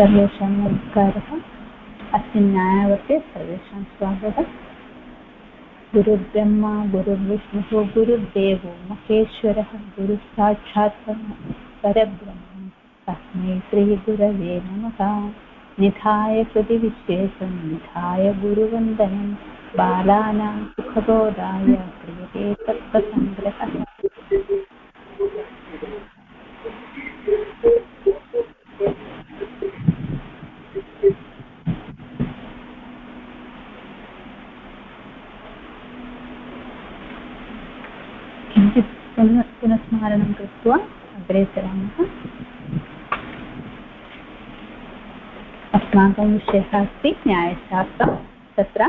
सर्वेषां नमस्कारः। अस्मिन् न्यायवर्ते सर्वेषां स्वागतम्। गुरुर्ब्रह्मा गुरुर्विष्णुः गुरुर्देवो महेश्वरः गुरुसाक्षात् परब्रह्म तस्मै श्रीगुरवे नमः। निधाय कृति विशेषं निधाय गुरुवन्दनं बालानां सुखबोधाय क्रियते तत्त्वसङ्ग्रहः। किञ्चित् पुनस्मारणं कृत्वा अग्रे सरामः। अस्माकं विषयः अस्ति न्यायशास्त्रं। तत्र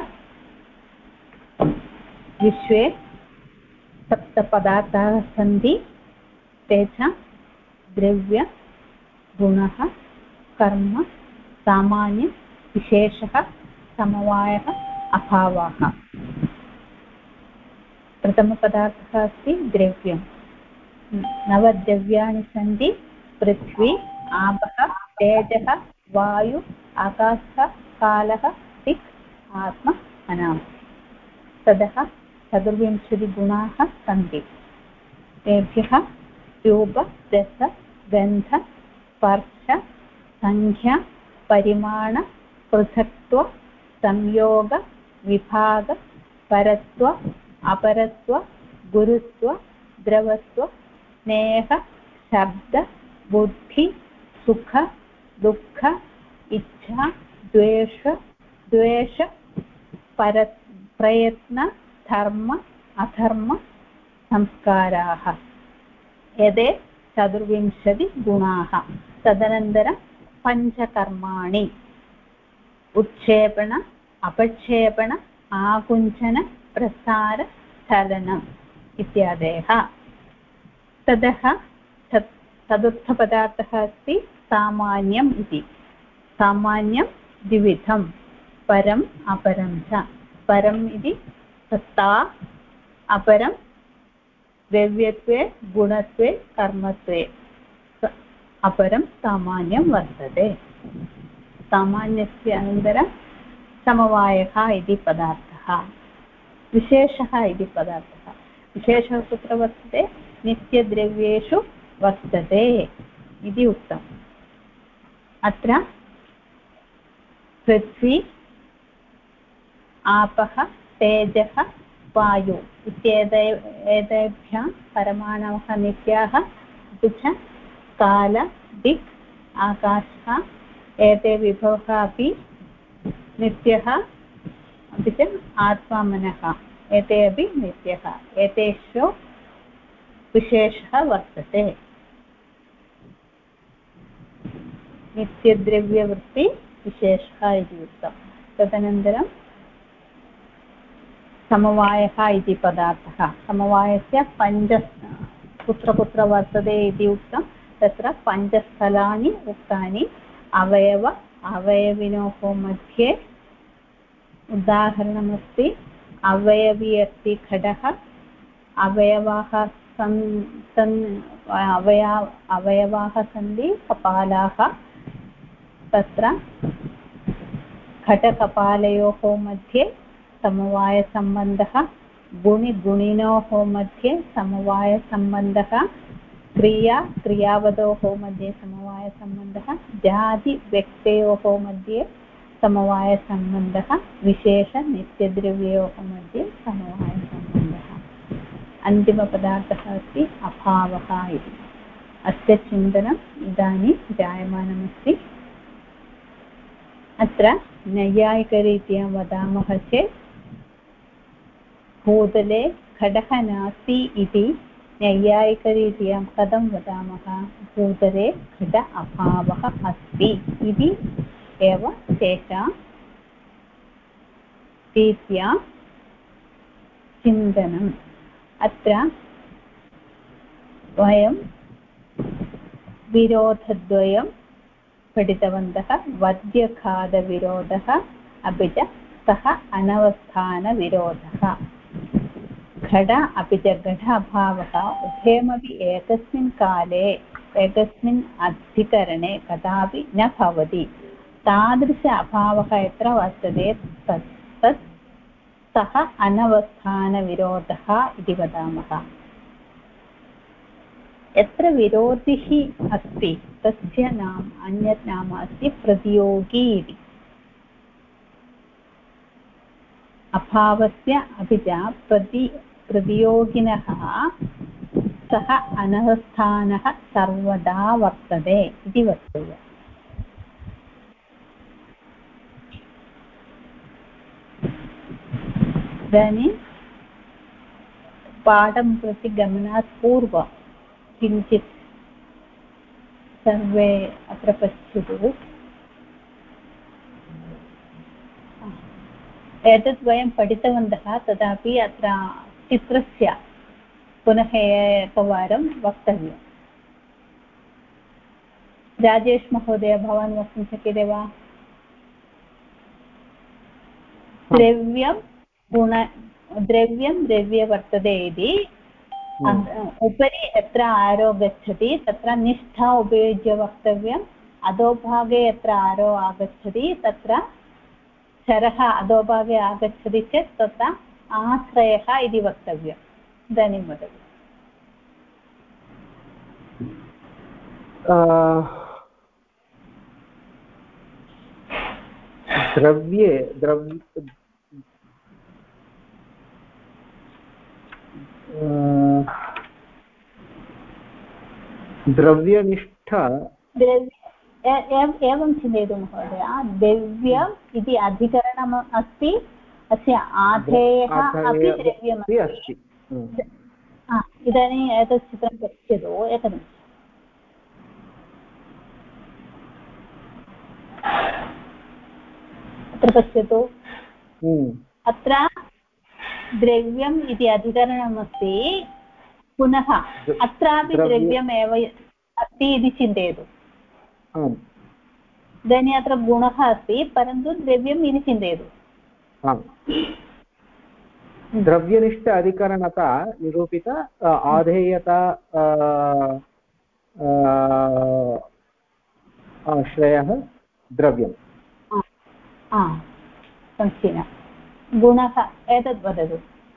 विश्वे सप्तपदार्थाः सन्ति। तेषां द्रव्य गुणः कर्म सामान्य विशेषः समवायः अभावः। प्रथमपदार्थः अस्ति द्रव्यं। नवद्रव्याणि सन्ति। पृथ्वी आपः तेजः वायु आकाशः कालः दिक् आत्मा अनामः। ततः चतुर्विंशतिगुणाः सन्ति। तेभ्यः रूप रस गन्ध स्पर्श संख्या परिमाण पृथक्त्व संयोग विभाग परत्व अपरत्व गुरुत्व द्रवत्व स्नेह शब्द बुद्धि सुख दुःख इच्छा द्वेष प्रयत्न धर्म अधर्म संस्काराः। एते चतुर्विंशतिगुणाः। तदनन्तरं पञ्चकर्माणि उत्क्षेपण अपक्षेपण आकुञ्चन प्रसार चलनम् इत्यादयः। ततः चतुर्थपदार्थः अस्ति सामान्यम् इति। सामान्यं द्विविधं परम् अपरं च। परम् इति सत्ता, अपरं द्रव्यत्वे गुणत्वे कर्मत्वे अपरं सामान्यं वर्तते। सामान्यस्य अनन्तरं समवायः इति पदार्थः। विशेषः इति पदार्थः। विशेषः कुत्र वर्तते? नित्यद्रव्येषु वर्तते इति उक्तम्। अत्र पृथ्वी आपः तेजः वायु एतेभ्यः परमाणवः नित्याः। अपि च काल दिक् आकाशः एते विभवः अपि नित्यः। अपि च आत्मा मनः एते अपि नित्यः। एतेषु विशेषः वर्तते। नित्यद्रव्यवृत्ति विशेषः इति उक्तं। तदनन्तरं समवायः इति पदार्थः। समवायस्य पञ्च कुत्र कुत्र वर्तते इति उक्तं। तत्र पञ्चस्थलानि उक्तानि। अवयविनोः मध्ये उदाहरणमस्ति। अवयवी अस्ति घटः। अवयवाः अवयवाः सन्ति कपालाः। तत्र घटकपालयोः मध्ये समवायसम्बन्धः। गुणिगुणिनोः मध्ये समवायसम्बन्धः। क्रियावदोः मध्ये समवायसम्बन्धः। जातिव्यक्तयोः मध्ये समवायसम्बन्धः। विशेषनित्यद्रव्ययोः मध्ये समवायसम्बन्धः। अन्तिमपदार्थः अस्ति अभावः इति। अस्य चिन्तनम् इदानीं जायमानमस्ति। अत्र नैयायिकरीत्या वदामः चेत् भूतले घटः नास्ति इति नैयायिकरीत्या कथं वदामः? भूतले घट अभावः अस्ति इति एव तेषां रीत्या चिन्तनम्। अत्र वयं विरोधद्वयं पठितवन्तः। वद्यघातविरोधः अपि च सः अनवस्थानविरोधः। घट अपि च घट अभावः उभयमपि एकस्मिन् काले एकस्मिन् अधिकरणे कदापि न भवति तादृश अभावः यत्र वर्तते तत् सः अनवस्थानविरोधः इति वदामः यत्र विरोधिः अस्ति तस्य नाम अन्यत् नाम अस्ति प्रतियोगी इति अभावस्य अपि च प्रतियोगिनः सः अनवस्थानः सर्वदा वर्तते इति वक्तव्यम् इदानीं पाठं प्रति गमनात् पूर्वं किञ्चित् सर्वे अत्र पश्यतु एतत् वयं पठितवन्तः तथापि अत्र चित्रस्य पुनः एकवारं वक्तव्यं राजेश महोदय भवान् वक्तुं शक्यते वा द्रव्यं द्रव्ये वर्तते इति उपरि यत्र आरो गच्छति तत्र निष्ठा उपयुज्य वक्तव्यम् अधोभागे यत्र आरो आगच्छति तत्र चरः अधोभागे आगच्छति चेत् तत्र आश्रयः इति वक्तव्यम् इदानीं वदतु द्रव्यनिष्ठ एवं चिन्तयतु महोदय द्रव्यम् इति अधिकरणम् अस्ति अस्य आधेयः अपि द्रव्यमस्ति इदानीम् एतत् चित्रं पश्यतु एकनिमिषम् अत्र पश्यतु अत्र द्रव्यम् इति अधिकरणमस्ति पुनः अत्रापि द्रव्यमेव अस्ति इति चिन्तयतु इदानीम् अत्र गुणः अस्ति परन्तु द्रव्यम् इति चिन्तयतु द्रव्यनिष्ठ अधिकरणता निरूपित आधेयता आश्रयः द्रव्यम् समीचीनं गुणः एतद् वदतु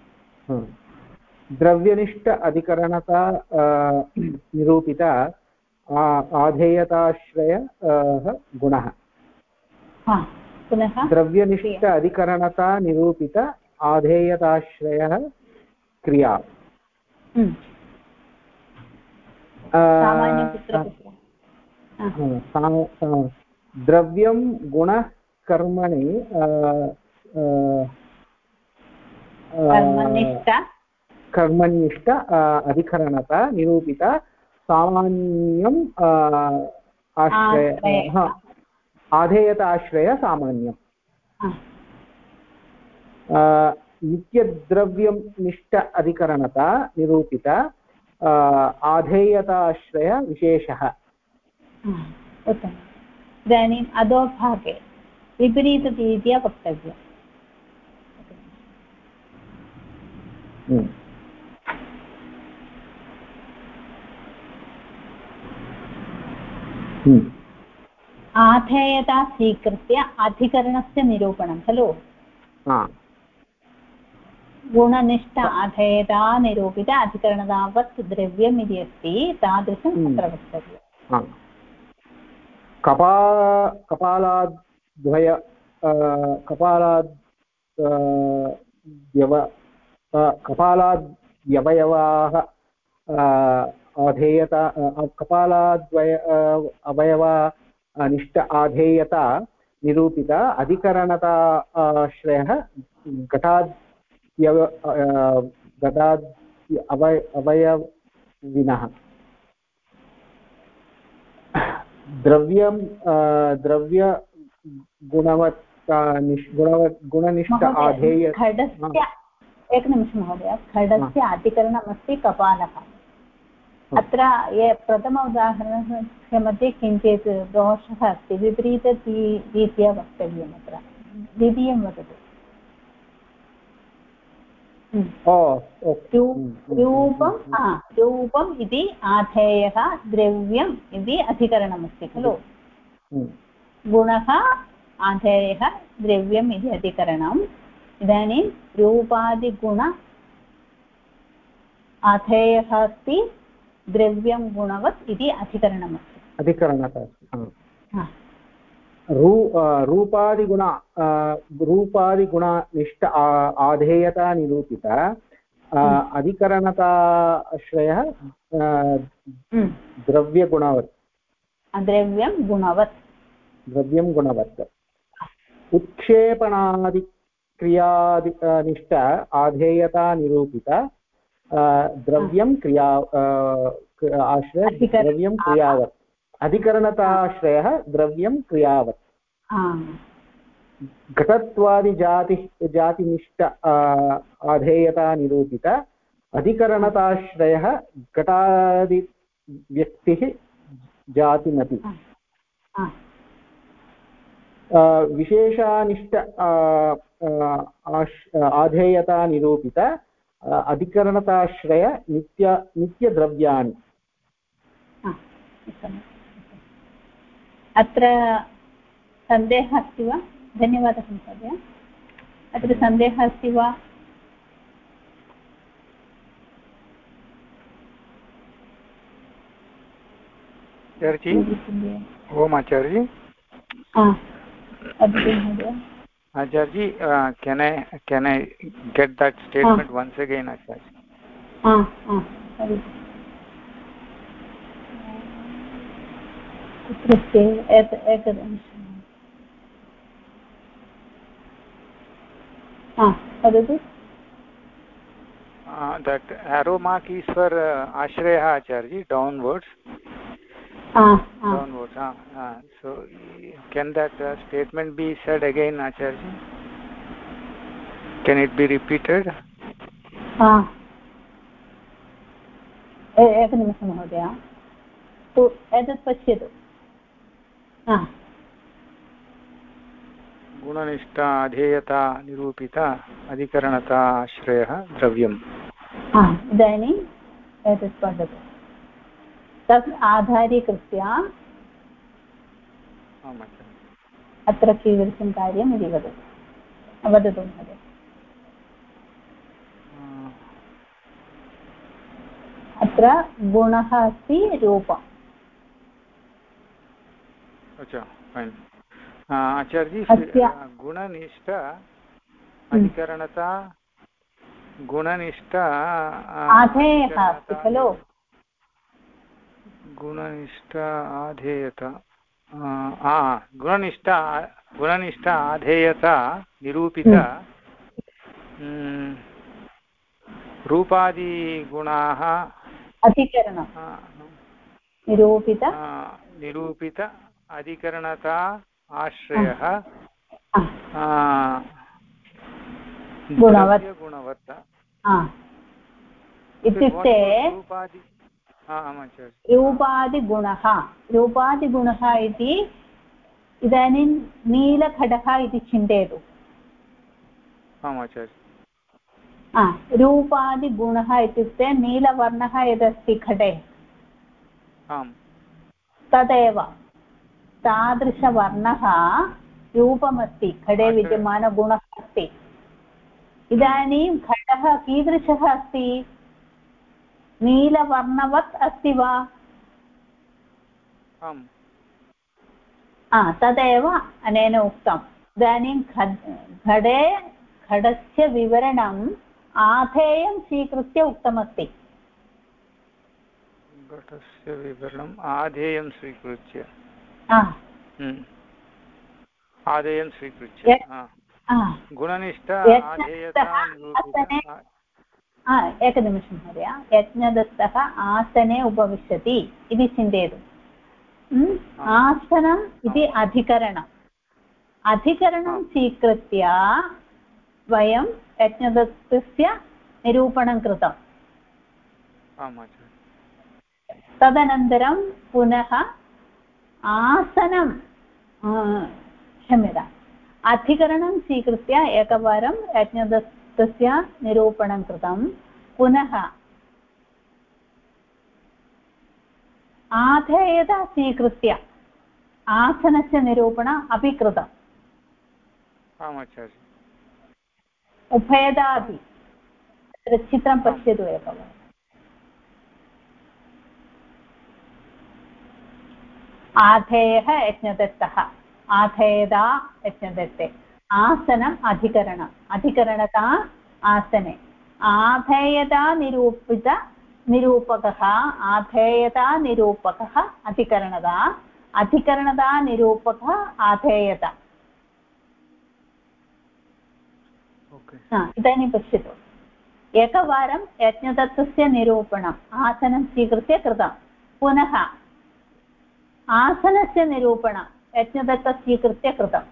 द्रव्यनिष्ठ अधिकरणता निरूपित आधेयताश्रय गुणः पुनः द्रव्यनिष्ठ अधिकरणता निरूपित आधेयताश्रयः क्रिया द्रव्यं गुणः कर्मणि कर्मनिष्ठ अधिकरणता निरूपित सामान्यम् आश्रय आधेयताश्रय सामान्यम् नित्यद्रव्यं निष्ठ अधिकरणता निरूपित आधेयताश्रय विशेषः उत्तमम् इदानीम् अधोभागे विपरीतरीत्या वक्तव्यम् आधेयता स्वीकृत्य अधिकरणस्य निरूपणं खलु गुणनिष्ठ आधेयता निरूपित अधिकरणतावत् द्रव्यम् इति अस्ति तादृशम् अत्र वक्तव्यम् कपालाद्वय कपालाद्यवयवाः आधेयता कपालाद्वय अवयवा निष्ठ आधेयता निरूपित अधिकरणता आश्रयः अवयविनः द्रव्यं द्रव्य गुणनिष्ठ आधेय खडस्य एकनिमिषं महोदय खडस्य अधिकरणमस्ति कपालः अत्र ये प्रथम उदाहरणस्य मध्ये किञ्चित् दोषः अस्ति विपरीतरीत्या वक्तव्यम् अत्र द्वितीयं वदतु रूपम् इति आधेयः द्रव्यम् इति अधिकरणमस्ति खलु गुणः आधेयः द्रव्यम् इति अधिकरणम् इदानीं रूपादिगुण आधेयः अस्ति द्रव्यं गुणवत् इति अधिकरणमस्ति अधिकरणता रूपादिगुणनिष्ठ आधेयता निरूपित अधिकरणताश्रयः द्रव्यं गुणवत् उत्क्षेपणादिक्रियानिष्ठ आधेयता निरूपित द्रव्यं क्रिया आश्रय द्रव्यं क्रियावत् अधिकरणताश्रयः द्रव्यं क्रियावत् घटत्वादिजातिनिष्ठ आधेयता निरूपित अधिकरणताश्रयः घटादिव्यक्तिः जातिमति विशेषानिष्ठ आधेयता निरूपित अधिकरणताश्रय नित्यद्रव्याणि अत्र सन्देहः अस्ति वा धन्यवादः महोदय अत्र सन्देहः अस्ति वा ओम आचार्य Acharji, can I get that statement once again, Acharji? That arrow mark is for Ashraya, Acharji, downwards. Downwards. So can that statement be said again, Acharji? Can it be repeated? एकनिमिषं महोदय एतत् पश्यतु गुणनिष्ठा अधेयता निरूपित अधिकरणता आश्रयः द्रव्यम् इदानीम् एतत् पठतु तत् आधारीकृत्य अत्र कीदृशं कार्यम् इति वदतु महोदय अत्र गुणः अस्ति रूपम् अच्छा फैन् आचार्य गुणनिष्ठ अधिकरणता गुणनिष्ठ आधेयः अस्ति खलु गुणनिष्ठ आधेयता गुणनिष्ठ आधेयता निरूपित रूपादिगुणाः अधिकरणं निरूपित अधिकरणता आश्रयः गुणवत् इत्युक्ते रूपादिगुणः इति इदानीं नीलघटः इति चिन्तयतु रूपादिगुणः इत्युक्ते नीलवर्णः यदस्ति घटे तदेव तादृशवर्णः रूपमस्ति घटे विद्यमानगुणः अस्ति इदानीं घटः कीदृशः अस्ति नीलवर्णवत् अस्ति वा तदेव अनेन उक्तम् इदानीं घटस्य विवरणम् आधेयं स्वीकृत्य उक्तमस्ति घटस्य विवरणम् आधेयं स्वीकृत्य गुणनिष्ठ आधेयता एकनिमिषं महोदय यज्ञदत्तः आसने उपविशति इति चिन्तयतु आसनम् इति अधिकरणं स्वीकृत्य वयं यज्ञदत्तस्य निरूपणं कृतम् तदनन्तरं पुनः आसनं क्षम्यताम् अधिकरणं स्वीकृत्य एकवारं यज्ञदत्त तस्य निरूपणं कृतं पुनः आधेयता स्वीकृत्य आसनस्य निरूपणम् अपि कृतम् उभयदा अपि तत्र चित्रं पश्यतु एकवारम् आधेयः यज्ञदत्तः आधेयदा यज्ञदत्ते आसनम् अधिकरणम् अधिकरणता आसने आधेयता निरूपकः आधेयता निरूपकः अधिकरणता अधिकरणता निरूपकः आधेयता इदानीं पश्यतु एकवारं यज्ञदत्तस्य निरूपणम् आसनं स्वीकृत्य कृतं पुनः आसनस्य निरूपणं यज्ञदत्तं स्वीकृत्य कृतम्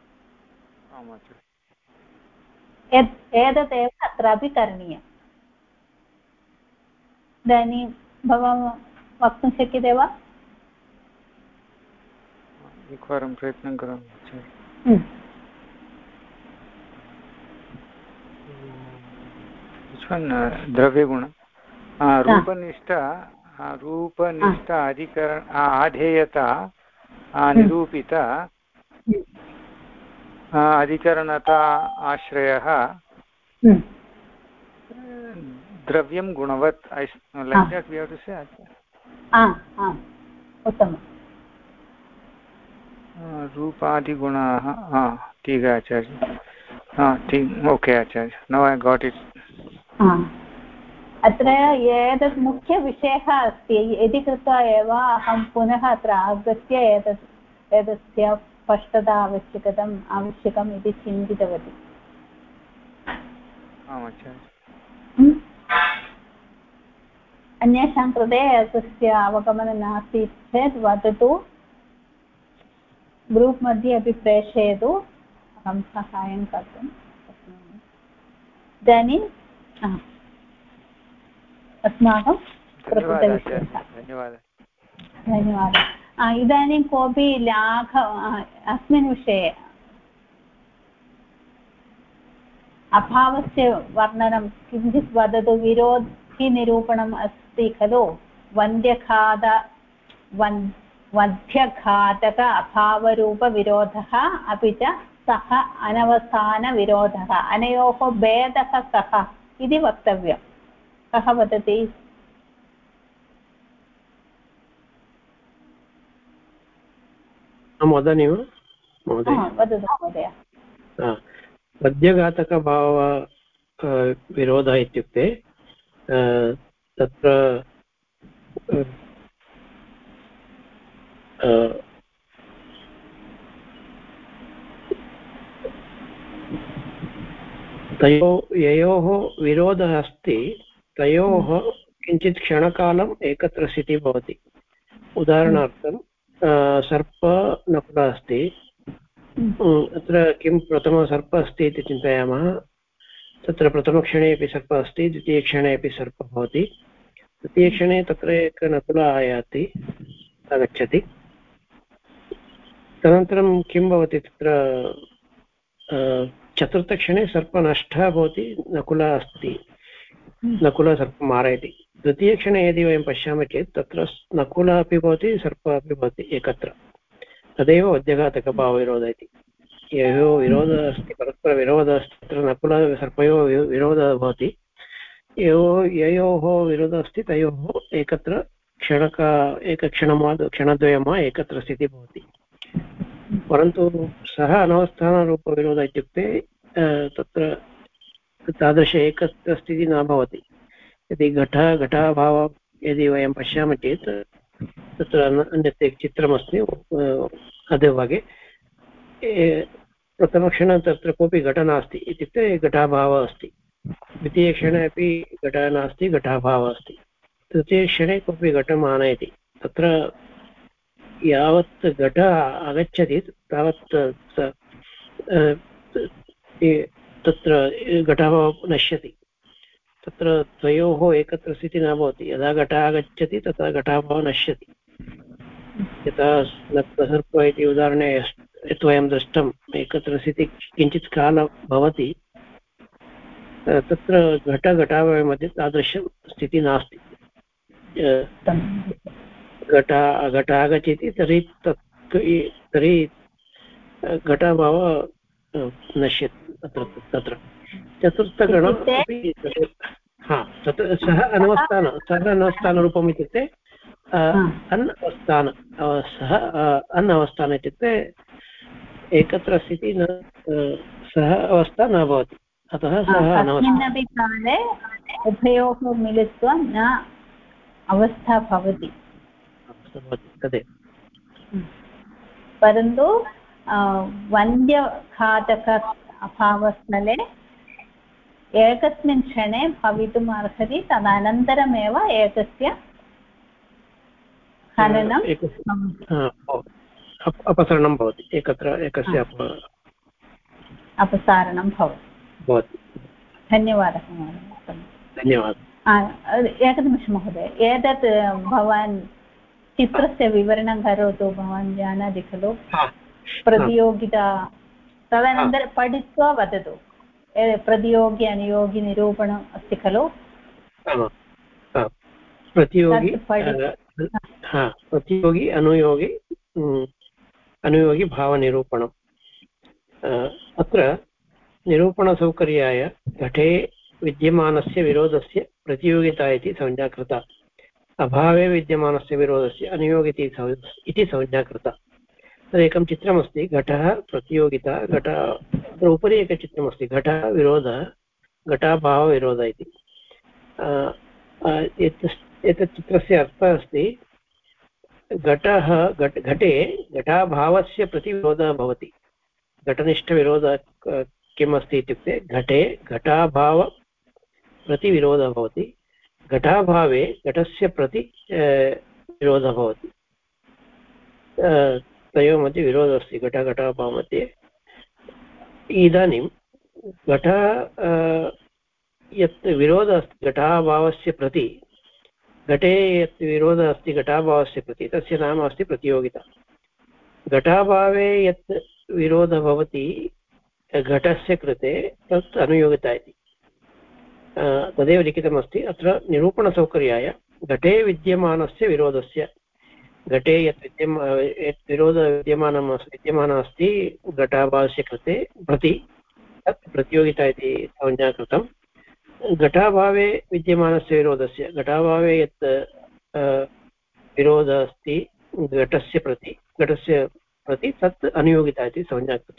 एतदेव अत्रापि करणीयम् इदानीं भवान् वक्तुं शक्यते वा एकवारं प्रयत्नं करोमि द्रव्यगुण रूपनिष्ठ अधिकरण आधेयता निरूपिता अधिकरणता आश्रयः द्रव्यं गुणवत् like that we have to say उत्तमं रूपादिगुणाः ठीक है आचार्य ठीक okay Acharya now I got it अत्र एतत् मुख्यविषयः अस्ति इति कृत्वा एव अहं पुनः अत्र आगत्य एतस्य स्पष्टता आवश्यकम् इति चिन्तितवती अन्येषां कृते तस्य अवगमनं नास्ति चेत् वदतु ग्रूप् मध्ये अपि प्रेषयतु अहं सहायं कर्तुं शक्नोमि इदानीम् अस्माकं धन्यवादः इदानीं कोऽपि अस्मिन् विषये अभावस्य वर्णनं किञ्चित् वदतु विरोधिनिरूपणम् अस्ति खलु वन्ध्यघातक अभावरूपविरोधः अपि च सः अनवसानविरोधः अनयोः भेदः कः इति वक्तव्यं कः वदति वदामि वा महोदय वदतु महोदय मध्यघातकभाव विरोधः इत्युक्ते तत्र ययोः विरोधः अस्ति तयोः किञ्चित् क्षणकालम् एकत्र स्थितिः भवति उदाहरणार्थं सर्प नकुल अस्ति अत्र किं प्रथमसर्प अस्ति इति चिन्तयामः तत्र प्रथमक्षणे अपि सर्प अस्ति द्वितीयक्षणे अपि सर्प भवति तृतीयक्षणे तत्र एक नकुल आगच्छति तदनन्तरं किं भवति तत्र चतुर्थक्षणे सर्प नष्टः भवति नकुल अस्ति नकुल सर्पं मारयति द्वितीयक्षणे यदि वयं पश्यामः चेत् तत्र नकुल अपि भवति सर्प अपि भवति एकत्र तदेव मध्यघातकभावविरोधः इति ययोः विरोधः अस्ति परस्परविरोधः अस्ति तत्र नकुल सर्पयोः विरोधः भवति ययोः विरोधः अस्ति तयोः एकत्र क्षणद्वयं वा एकत्र स्थितिः भवति परन्तु सः अनवस्थानरूपविरोधः इत्युक्ते तत्र तादृश एकत्र स्थितिः न भवति यदि घटाभावं यदि वयं पश्यामः चेत् तत्र अन्यत् एक चित्रमस्ति अधोभागे प्रथमक्षणे तत्र कोऽपि घटः नास्ति इत्युक्ते घटाभावः अस्ति द्वितीयक्षणे अपि घटः नास्ति घटाभावः अस्ति तृतीयक्षणे कोऽपि घटम् आनयति तत्र यावत् घटः आगच्छति तावत् तत्र घटाभावः नश्यति तत्र द्वयोः एकत्र स्थितिः न भवति यदा घटः आगच्छति तदा घटाभावः नश्यति यथा सर्प इति उदाहरणे यत् वयं दृष्टम् एकत्र स्थितिः किञ्चित् कालं भवति तत्र घटघटावयमध्ये तादृशं स्थितिः नास्ति। घट आगच्छति तर्हि तर्हि घटाभाव नश्यति तत्र चतुर्थगण अपि तत्र सः अनवस्थानरूपम् इत्युक्ते सः अवस्थान इत्युक्ते एकत्र स्थितिः न सः अवस्था न भवति, अतः सः कस्मिन्नपि काले उभयोः मिलित्वा न अवस्था भवति तदेव। परन्तु वन्द्यघातक अभावस्थले एकस्मिन् क्षणे भवितुम् अर्हति, तदनन्तरमेव एकस्य हननम् अपसरणं भवति, एकस्य अपसारणं भवति। धन्यवादः महोदय। धन्यवादः। एकनिमिषं महोदय, एतत् भवान् चित्रस्य विवरणं करोतु। भवान् जानाति खलु प्रतियोगिता, तदनन्तरं पठित्वा वदतु। प्रतियोगि अनुयोगि निरूपणम् अस्ति खलु? प्रतियोगी अनुयोगी भावनिरूपणम्। अत्र निरूपणसौकर्याय घटे विद्यमानस्य विरोधस्य प्रतियोगिता इति संज्ञा कृता, अभावे विद्यमानस्य विरोधस्य अनुयोगिता इति संज्ञा कृता। तदेकं चित्रमस्ति, घटः प्रतियोगिता, उपरि एकं चित्रमस्ति, घटः विरोधः, घटाभावविरोधः इति। एतत् चित्रस्य अर्थः अस्ति, घटे घटाभावस्य प्रतिविरोधः भवति। घटनिष्ठविरोधः किम् अस्ति इत्युक्ते घटे घटाभाव प्रतिविरोधः भवति, घटाभावे घटस्य प्रति विरोधः भवति। तयोः मध्ये विरोधः अस्ति घटाभाव मध्ये। इदानीं घट यत् विरोधः अस्ति घटाभावस्य प्रति, घटे यत् विरोधः अस्ति घटाभावस्य प्रति, तस्य नाम अस्ति प्रतियोगिता। घटाभावे यत् विरोधः भवति घटस्य कृते, तत् अनुयोगिता इति। तदेव लिखितमस्ति अत्र निरूपणसौकर्याय घटे विद्यमानस्य विरोधस्य, घटे यत् विरोधः विद्यमानः अस्ति घटाभावस्य कृते प्रति, तत् प्रतियोगिता इति संज्ञा कृतं। घटाभावे विद्यमानस्य विरोधस्य, घटाभावे यत् विरोधः अस्ति घटस्य प्रति तत् अनुयोगिता इति संज्ञा कृता।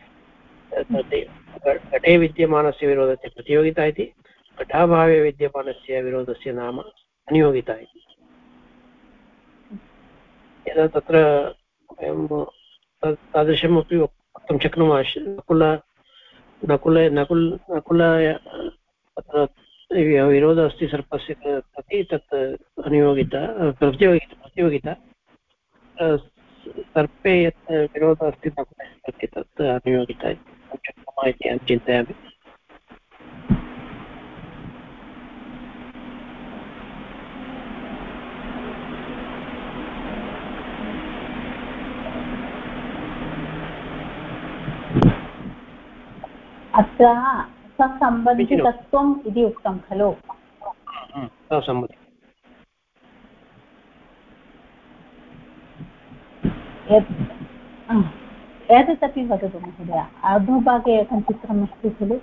घटे विद्यमानस्य विरोधस्य प्रतियोगिता इति, घटाभावे विद्यमानस्य विरोधस्य नाम अनुयोगिता इति। यदा तत्र वयं तादृशमपि वक्तुं शक्नुमः। नकुल तत्र विरोधः अस्ति सर्पस्य प्रति, तत् अनुयोगिता प्रतियोगिता। सर्पे यत् विरोधः अस्ति नकुलस्य प्रति, तत् अनुयोगिता इति अहं चिन्तयामि। अत्र ससम्बन्धितत्वम् इति उक्तं खलु? ससम्बन्धि एतदपि वदतु महोदय। अधोभागे एकं चित्रमस्ति खलु,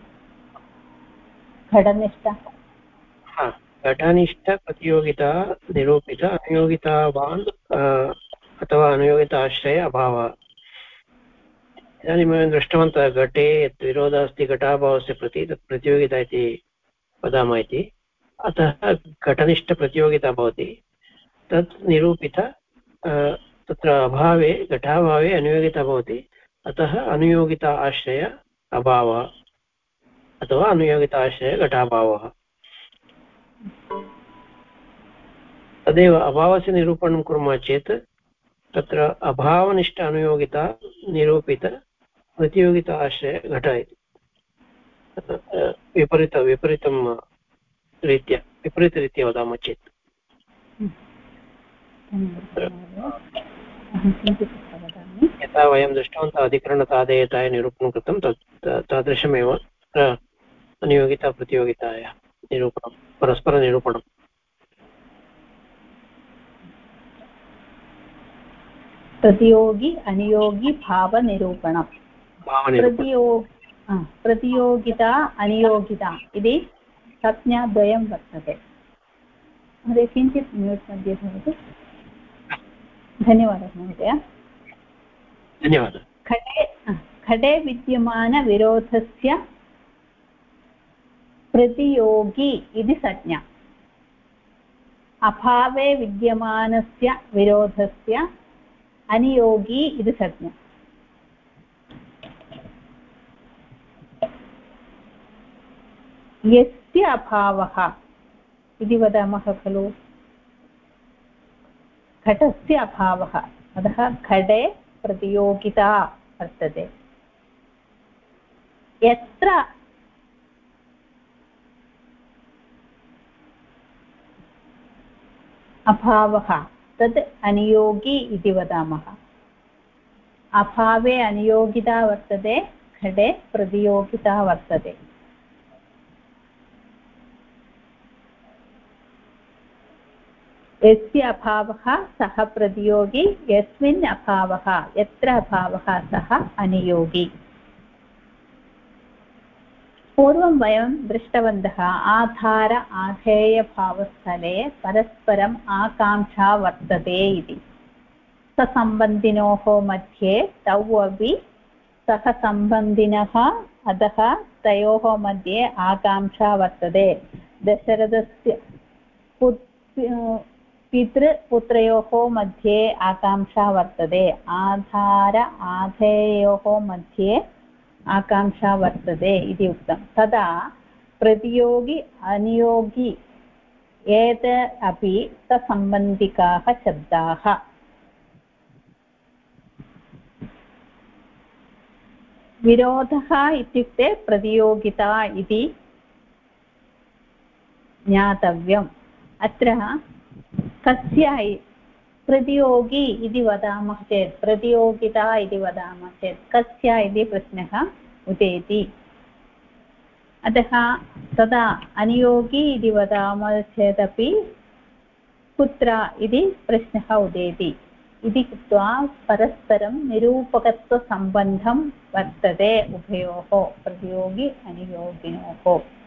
घटनिष्ठ प्रतियोगिता निरूपित अनुयोगितावान् अथवा अनुयोगिताश्रय अभावः। इदानीं वयं दृष्टवन्तः घटे यत् विरोधः अस्ति घटाभावस्य प्रति, तत् प्रतियोगिता इति वदामः इति। अतः घटनिष्ठप्रतियोगिता भवति, तत् निरूपित, तत्र अभावे घटाभावे अनुयोगिता भवति, अतः अनुयोगिता आश्रय अभावः अथवा अनुयोगिता आश्रय घटाभावः। तदेव अभावस्य निरूपणं कुर्मः चेत् तत्र अभावनिष्ठ अनुयोगिता निरूपित प्रतियोगिता आश्रय घट इति। विपरीतरीत्या वदामः चेत् यथा वयं दृष्टवन्तः अधिकरणतादेयताय निरूपणं कृतं, तादृशमेव अनियोगिता प्रतियोगितायाः निरूपणं परस्परनिरूपणं प्रतियोगी अनियोगी भावनिरूपणं प्रतियोगिता अनियोगिता इति संज्ञाद्वयं वर्तते महोदय किञ्चित् म्यूट् मध्ये भवतु धन्यवादः महोदय धन्यवादः घटे विद्यमानविरोधस्य प्रतियोगी इति संज्ञा अभावे विद्यमानस्य विरोधस्य अनियोगी इति संज्ञा यस्य अभावः इति वदामः खलु घटस्य अभावः अतः घटे प्रतियोगिता वर्तते यत्र अभावः तद् अनियोगी इति वदामः अभावे अनियोगिता वर्तते घटे प्रतियोगिता वर्तते यस्य अभावः सः प्रतियोगी यस्मिन् अभावः यत्र अभावः सः अनियोगी पूर्वं वयं दृष्टवन्तः आधार आधेयभावस्थले परस्परम् आकाङ्क्षा वर्तते इति ससम्बन्धिनोः मध्ये तौ अपि सह सम्बन्धिनः अतः तयोः मध्ये आकाङ्क्षा वर्तते दशरथस्य पितृपुत्रयोः मध्ये आकाङ्क्षा वर्तते आधार आधेयोः मध्ये आकाङ्क्षा वर्तते इति उक्तं तदा प्रतियोगी अनियोगी एते अपि ससम्बन्धिकाः शब्दाः विरोधः इत्युक्ते प्रतियोगिता इति ज्ञातव्यम् अत्र कस्य प्रतियोगी इति वदामः चेत् प्रतियोगिता इति वदामः चेत् कस्य इति प्रश्नः उदेति अतः तदा अनियोगी इति वदामः चेदपि कुत्र इति प्रश्नः उदेति इति कृत्वा परस्परं निरूपकत्वसम्बन्धं वर्तते उभयोः प्रतियोगी अनियोगिनोः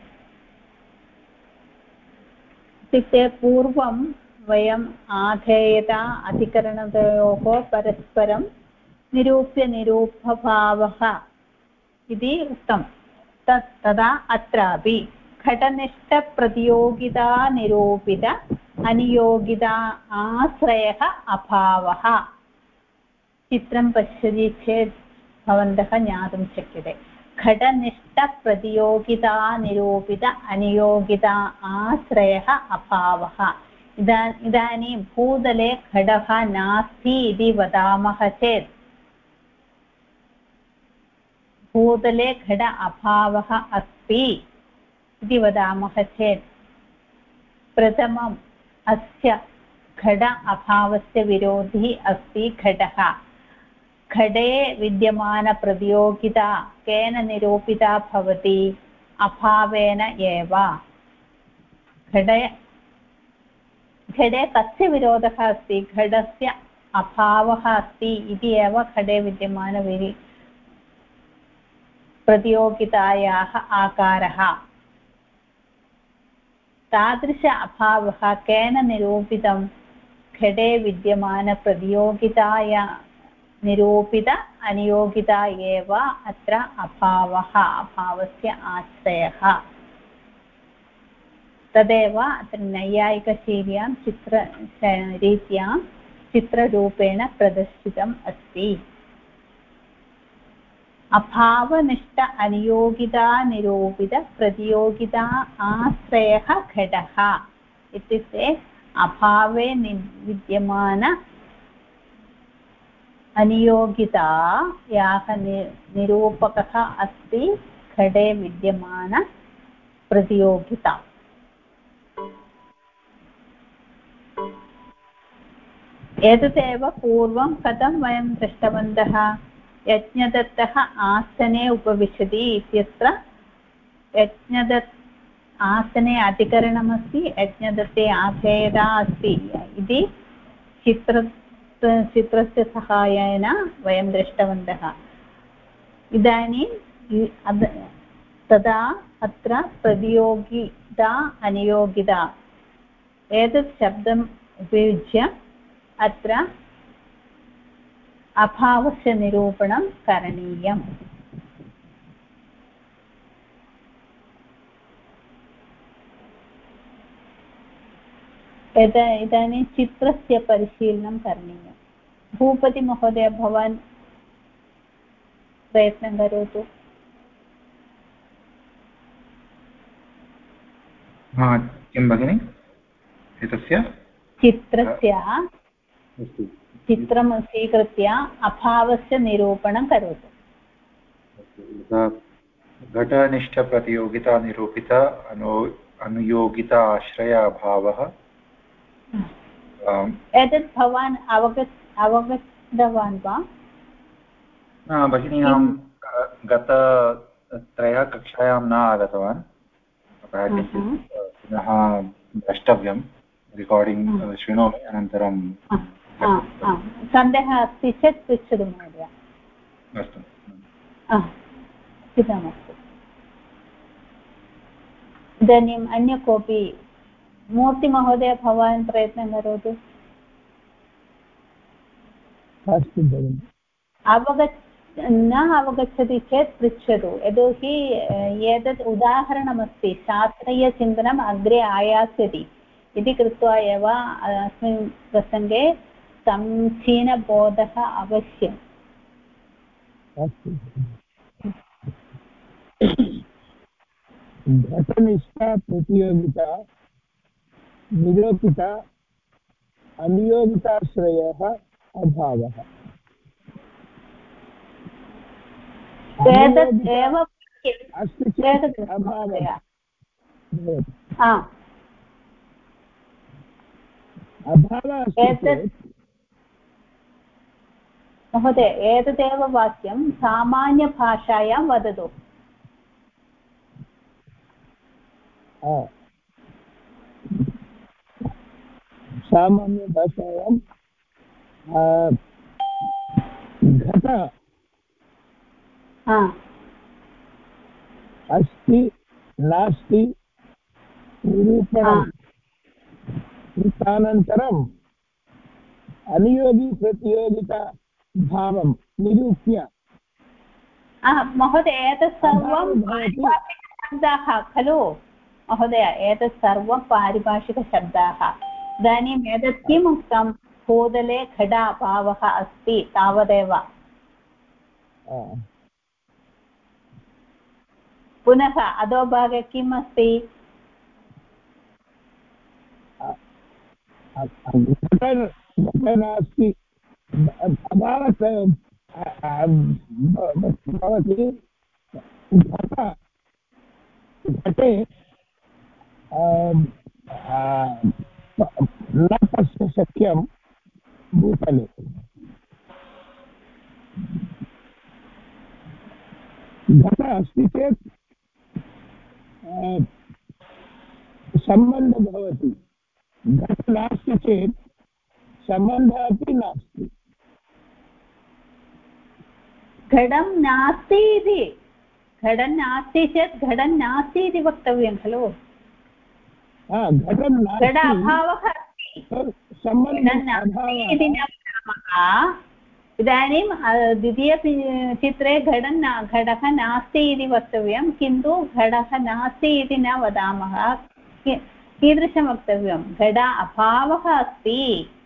इत्युक्ते पूर्वं वयम् आधेयता अधिकरणयोः परस्परं निरूप्य निरूपभावः इति उक्तं तदा अत्रापि घटनिष्ठप्रतियोगिता निरूपित अनियोगिता आश्रयः अभावः चित्रं पश्यति चेत् भवन्तः ज्ञातुं शक्यते घटनिष्ठप्रतियोगिता निरूपित अनियोगिता आश्रयः अभावः इदानीं भूतले घटः नास्ति इति वदामः चेत् भूतले घट अभावः अस्ति इति वदामः चेत् प्रथमम् अस्य घट अभावस्य विरोधी अस्ति घटः घटे विद्यमानप्रतियोगिता केन निरूपिता भवति अभावेन एव घटे कस्य विरोधः अस्ति घटस्य अभावः अस्ति इति एव घटे प्रतियोगितायाः आकारः तादृश अभावः केन निरूपितं घटे विद्यमानप्रतियोगिताया निरूपित अनियोगिता एव अत्र अभावस्य आश्रयः तदेव अत्र नैयायिकशैल्यां चित्ररीत्यां चित्ररूपेण प्रदर्शितम् अस्ति अभावनिष्ठ अनियोगिता निरूपित प्रतियोगिता आश्रयः घटः इत्युक्ते अभावे विद्यमान अनियोगितायाः निरूपकः अस्ति घटे विद्यमान प्रतियोगिता एतदेव पूर्वं कथं वयं दृष्टवन्तः यज्ञदत्तः आसने उपविशति इत्यत्र यज्ञदत् आसने अधिकरणमस्ति, यज्ञदत्ते आधेयता अस्ति इति चित्रस्य सहायेन वयं दृष्टवन्तः। इदानीं तदा अत्र प्रतियोगिता अनियोगिता एतत् शब्दम् उपयुज्य अत्र अभावस्य निरूपणं करणीयम्। इदानीं चित्रस्य परिशीलनं करणीयं। भूपतिमहोदय भवान् प्रयत्नं करोतु। किं भगिनि एतस्य चित्रं स्वीकृत्य अभावस्य निरूपणं करोतु। घटनिष्ठप्रतियोगिता निरूपित अनुयोगिता आश्रय अभावः। एतत् भवान् अवगतवान् वा? भगिनी अहं गतत्रय कक्षायां न आगतवान्, पुनः द्रष्टव्यं, रेकार्डिङ्ग् शृणोमि अनन्तरं। सन्देहः अस्ति चेत् पृच्छतु महोदय। अस्तु, चिन्ता मास्तु। इदानीम् अन्य कोऽपि? मूर्तिमहोदय भवान् प्रयत्नं करोतु। न अवगच्छति चेत् पृच्छतु, यतोहि एतत् उदाहरणमस्ति, शास्त्रीयचिन्तनम् अग्रे आयास्यति इति कृत्वा एव अस्मिन् प्रसङ्गे समीचीनबोधः अवश्यम्। घटनिष्ठा प्रतियोगिता निरूपिता अनियोगिताश्रयः अभावः। एतत् एव अस्ति चेत् अभावः महोदय, एतदेव वाक्यं सामान्यभाषायां वदतु। सामान्यभाषायां घट अस्ति नास्ति निरूपणं कृतानन्तरम् अनियोगी प्रतियोगिता भावं निरूप्य। महोदय, एतत् सर्वं पारिभाषिकशब्दाः खलु महोदय, एतत् सर्वं पारिभाषिकशब्दाः। इदानीम् एतत् किम् उक्तं? भूतले घटाभावः अस्ति, तावदेव। पुनः अधोभागे किम् अस्ति? नास्ति अभावत् भवति। घटे न पश्य शक्यं भूतले। घट अस्ति चेत् सम्बन्धः भवति, घट नास्ति चेत् सम्बन्धः अपि नास्ति। घटं नास्ति इति, घटं नास्ति चेत् घटं नास्ति इति वक्तव्यं खलु। घटं घट अभावः अस्ति इति न वदामः। इदानीं द्वितीयचित्रे घटः नास्ति इति वक्तव्यं, किन्तु घटः नास्ति इति न वदामः। कीदृशं वक्तव्यं? घट अभावः अस्ति।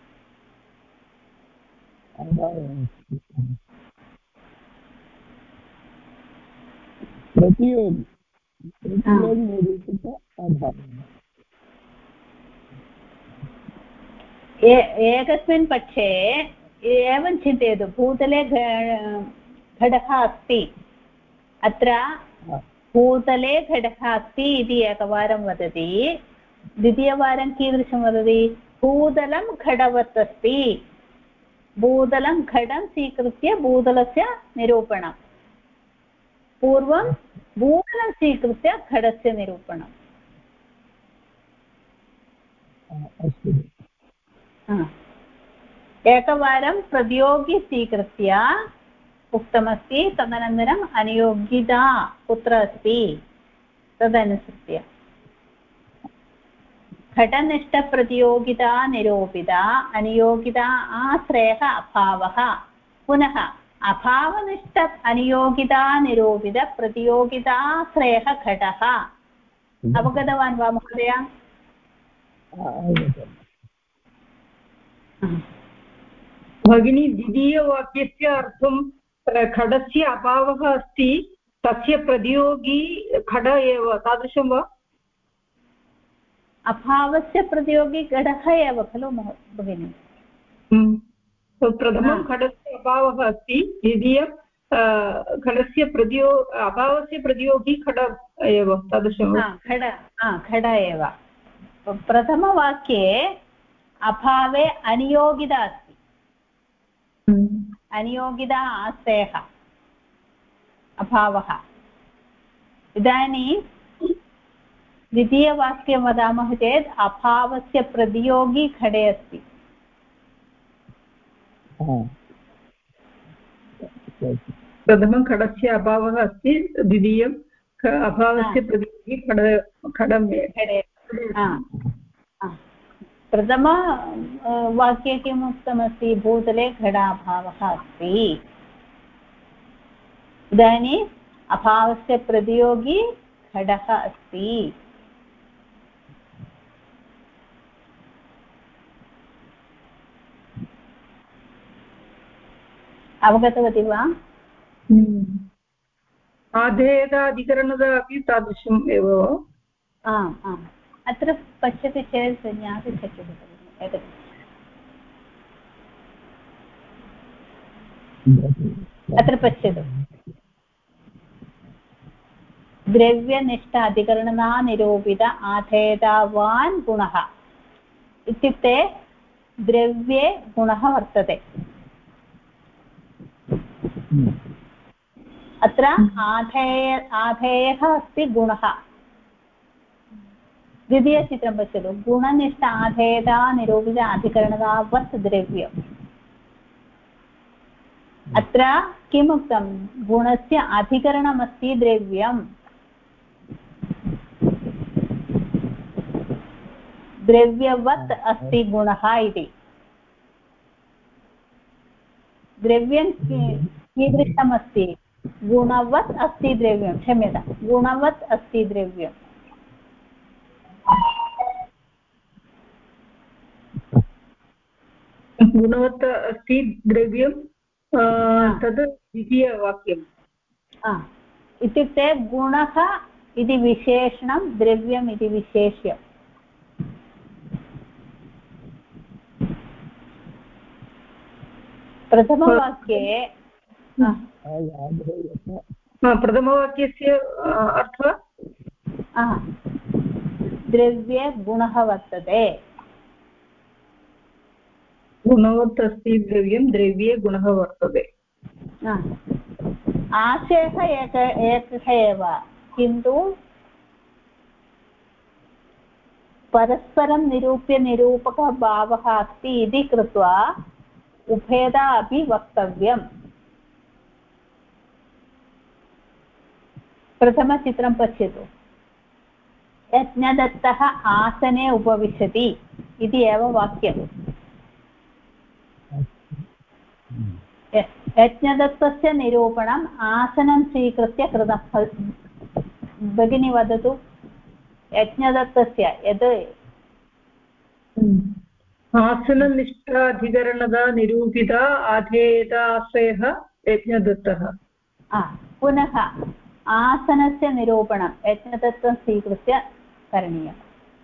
एकस्मिन् पक्षे एवं चिन्तयतु, भूतले घटः अस्ति, अत्र भूतले घटः अस्ति इति एकवारं वदति, द्वितीयवारं कीदृशं वदति? भूतलं घटवत् अस्ति। भूतलं घटं स्वीकृत्य भूतलस्य निरूपणं। पूर्वं भूतलं स्वीकृत्य घटस्य निरूपणम्। अस्तु। एकवारं प्रतियोगी स्वीकृत्य उक्तमस्ति, तदनन्तरम् अनियोगिता कुत्र अस्ति तदनुसृत्य घटनिष्ठप्रतियोगिता निरूपिता, अनियोगिता आश्रयः अभावः, पुनः अभावनिष्ठ अनियोगिता निरूपित प्रतियोगिताश्रयः घटः। अवगतवान् वा महोदय? भगिनी, द्वितीयवाक्यस्य अर्थं खडस्य अभावः अस्ति, तस्य प्रतियोगी खड एव, तादृशं वा? अभावस्य प्रतियोगी घटः एव खलु भगिनी? प्रथमं खडस्य अभावः अस्ति, द्वितीयं खडस्य अभावस्य प्रतियोगी खड एव, तादृशं खड एव। प्रथमवाक्ये अभावे अनियोगिता अस्ति, अनियोगिता आश्रयः अभावः। इदानीं द्वितीयवाक्यं वदामः चेत् अभावस्य प्रतियोगी खडे अस्ति। प्रथमं खडस्य अभावः अस्ति, द्वितीयं अभावस्य प्रतियोगी खडं खडे। प्रथम वाक्ये किम् उक्तमस्ति? भूतले घटाभावः अस्ति। इदानीम् अभावस्य प्रतियोगी घटः अस्ति। अवगतवती वा? आधेयताधिकरणता अपि तादृशम् एव। आम् आम्, अत्र पश्यति चेत् ज्ञातुं शक्यते। एतत् अत्र पश्यतु, द्रव्यनिष्ठ अधिकरणता निरूपित आधेयतावान् गुणः इत्युक्ते द्रव्ये गुणः वर्तते। अत्र आधेयः अस्ति गुणः। द्वितीयचित्रं पश्यतु, गुणनिष्ठ आधेयता निरूपित अधिकरणतावत् द्रव्यम्। अत्र किमुक्तं? गुणस्य अधिकरणमस्ति द्रव्यम्। द्रव्यवत् अस्ति गुणः इति। द्रव्यं कीदृशमस्ति? गुणवत् अस्ति द्रव्यं, क्षम्यतां, गुणवत् अस्ति द्रव्यम्। गुणवत् अस्ति द्रव्यं, तद् द्वितीयवाक्यम्। इत्युक्ते गुणः इति विशेषणं, द्रव्यम् इति विशेष्यम्। प्रथमवाक्ये प्रथमवाक्यस्य अर्थः द्रव्ये गुणः वर्तते। गुणवत् अस्ति द्रव्यं, द्रव्ये गुणः वर्तते। आशयः एकः एव, किन्तु परस्परं निरूप्य निरूपकभावः अस्ति इति कृत्वा उभयता अपि वक्तव्यम्। प्रथमचित्रं पश्यतु, यज्ञदत्तः आसने उपविशति इति एव वाक्यम्। यज्ञदत्तस्य निरूपणम् आसनं स्वीकृत्य कृतं। भगिनी वदतु, यज्ञदत्तस्य यद् आसननिष्ठाधिकरणता निरूपिता आधेयताश्रयः यज्ञदत्तः। पुनः आसनस्य निरूपणं यज्ञदत्तं स्वीकृत्य करणीयम्।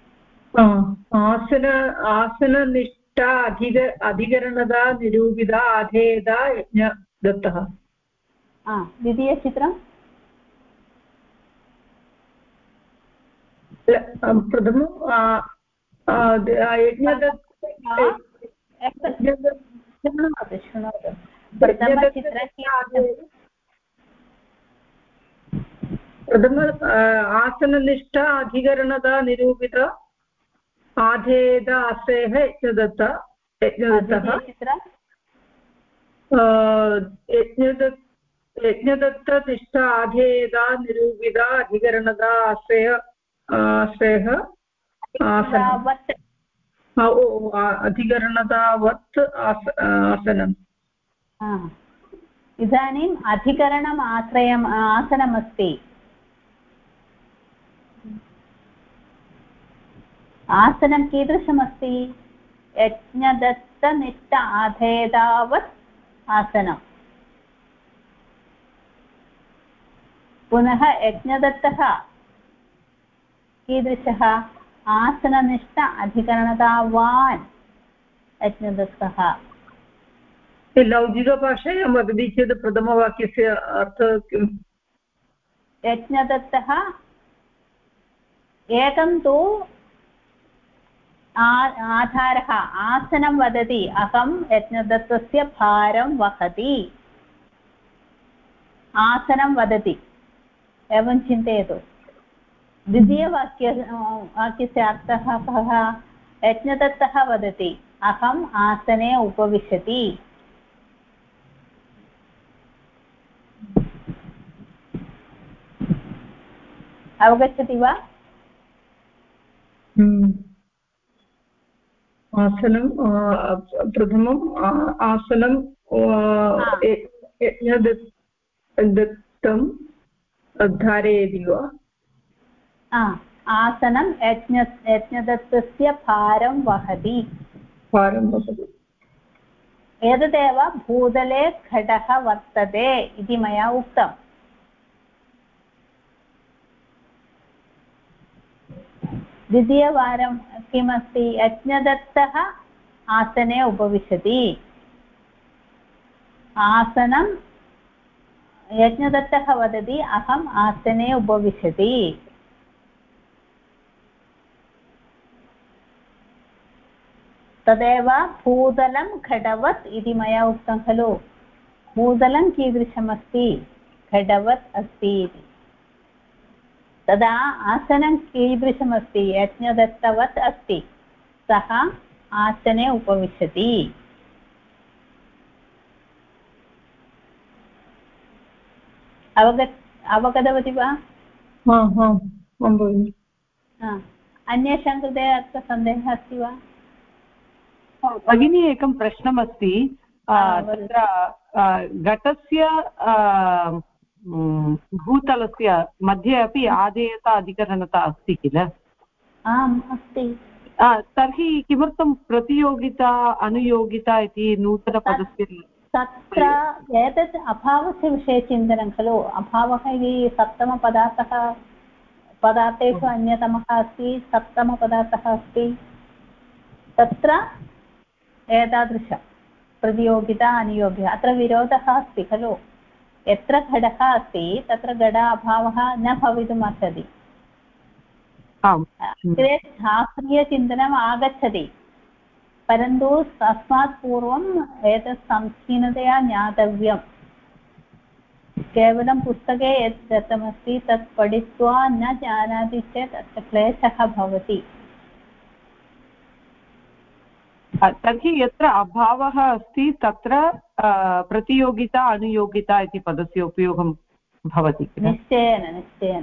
आसननिष्ठा अधिकरणता निरूपिता आधेयता यज्ञदत्तः। द्वितीयचित्रं प्रथमं प्रथम आसननिष्ठा अधिकरणता निरूपित आधेयत आश्रयः यज्ञदत्तः यज्ञदत्तनिष्ठा आधेयता निरूपित अधिकरणता आश्रयः अधिकरणतावत् आसनम्। इदानीम् अधिकरणम् आसनमस्ति। आसनं कीदृशमस्ति? यज्ञदत्तनिष्ठ आधेयतावत् आसनम्। पुनः यज्ञदत्तः कीदृशः? आसननिष्ठ अधिकरणतावान् यज्ञदत्तः। लौकिकभाषायां वदति चेत् प्रथमवाक्यस्य अर्थः किम्? यज्ञदत्तः एकं तु आधारः आसनं वदति, अहं यज्ञदत्तस्य भारं वहति, आसनं वदति, एवं चिन्तयतु। द्वितीयवाक्यस्य अर्थः कः? यज्ञदत्तः वदति अहम् आसने उपविशति। अवगच्छति वा? आसनं प्रथमम् आसनं दत्तम् धारयति वा? आसनं यज्ञदत्तस्य भारं वहति। एतदेव भूतले घटः वर्तते इति मया उक्तम्। द्वितीयवारं किमस्ति? यज्ञदत्तः आसने उपविशति। आसनं यज्ञदत्तः वदति अहम् आसने उपविशति। तदेव भूतलं घटवत् इति मया उक्तं खलु। भूतलं कीदृशमस्ति? घटवत् अस्ति इति। तदा आसनं कीदृशमस्ति? यज्ञदत्तवत् अस्ति, सः आसने उपविशति। अवगतवती वा? अन्येषां कृते अत्र सन्देहः अस्ति वा? भगिनी, एकं प्रश्नमस्ति। तत्र घटस्य भूतलस्य मध्ये अपि आधेयता अधिकरणता अस्ति किल? आम्, अस्ति। तर्हि किमर्थं प्रतियोगिता अनुयोगिता इति नूतनपदस्य? तत्र एतत् अभावस्य विषये चिन्तनं खलु। अभावः इति पदार्थेषु अन्यतमः अस्ति, सप्तमपदार्थः अस्ति। तत्र एतादृश प्रतियोगिता अनुयोगिता, अत्र विरोधः अस्ति खलु। यत्र घटः अस्ति तत्र घट अभावः न भवितुम् अर्हति। अग्रे शास्त्रीयचिन्तनम् आगच्छति, परन्तु तस्मात् पूर्वम् एतत् समीचीनतया ज्ञातव्यम्। केवलं पुस्तके यत् दत्तमस्ति तत् पठित्वा न जानाति चेत् अत्र क्लेशः भवति। तर्हि यत्र अभावः अस्ति तत्र प्रतियोगिता अनुयोगिता इति पदस्य उपयोगं भवति। निश्चयेन निश्चयेन।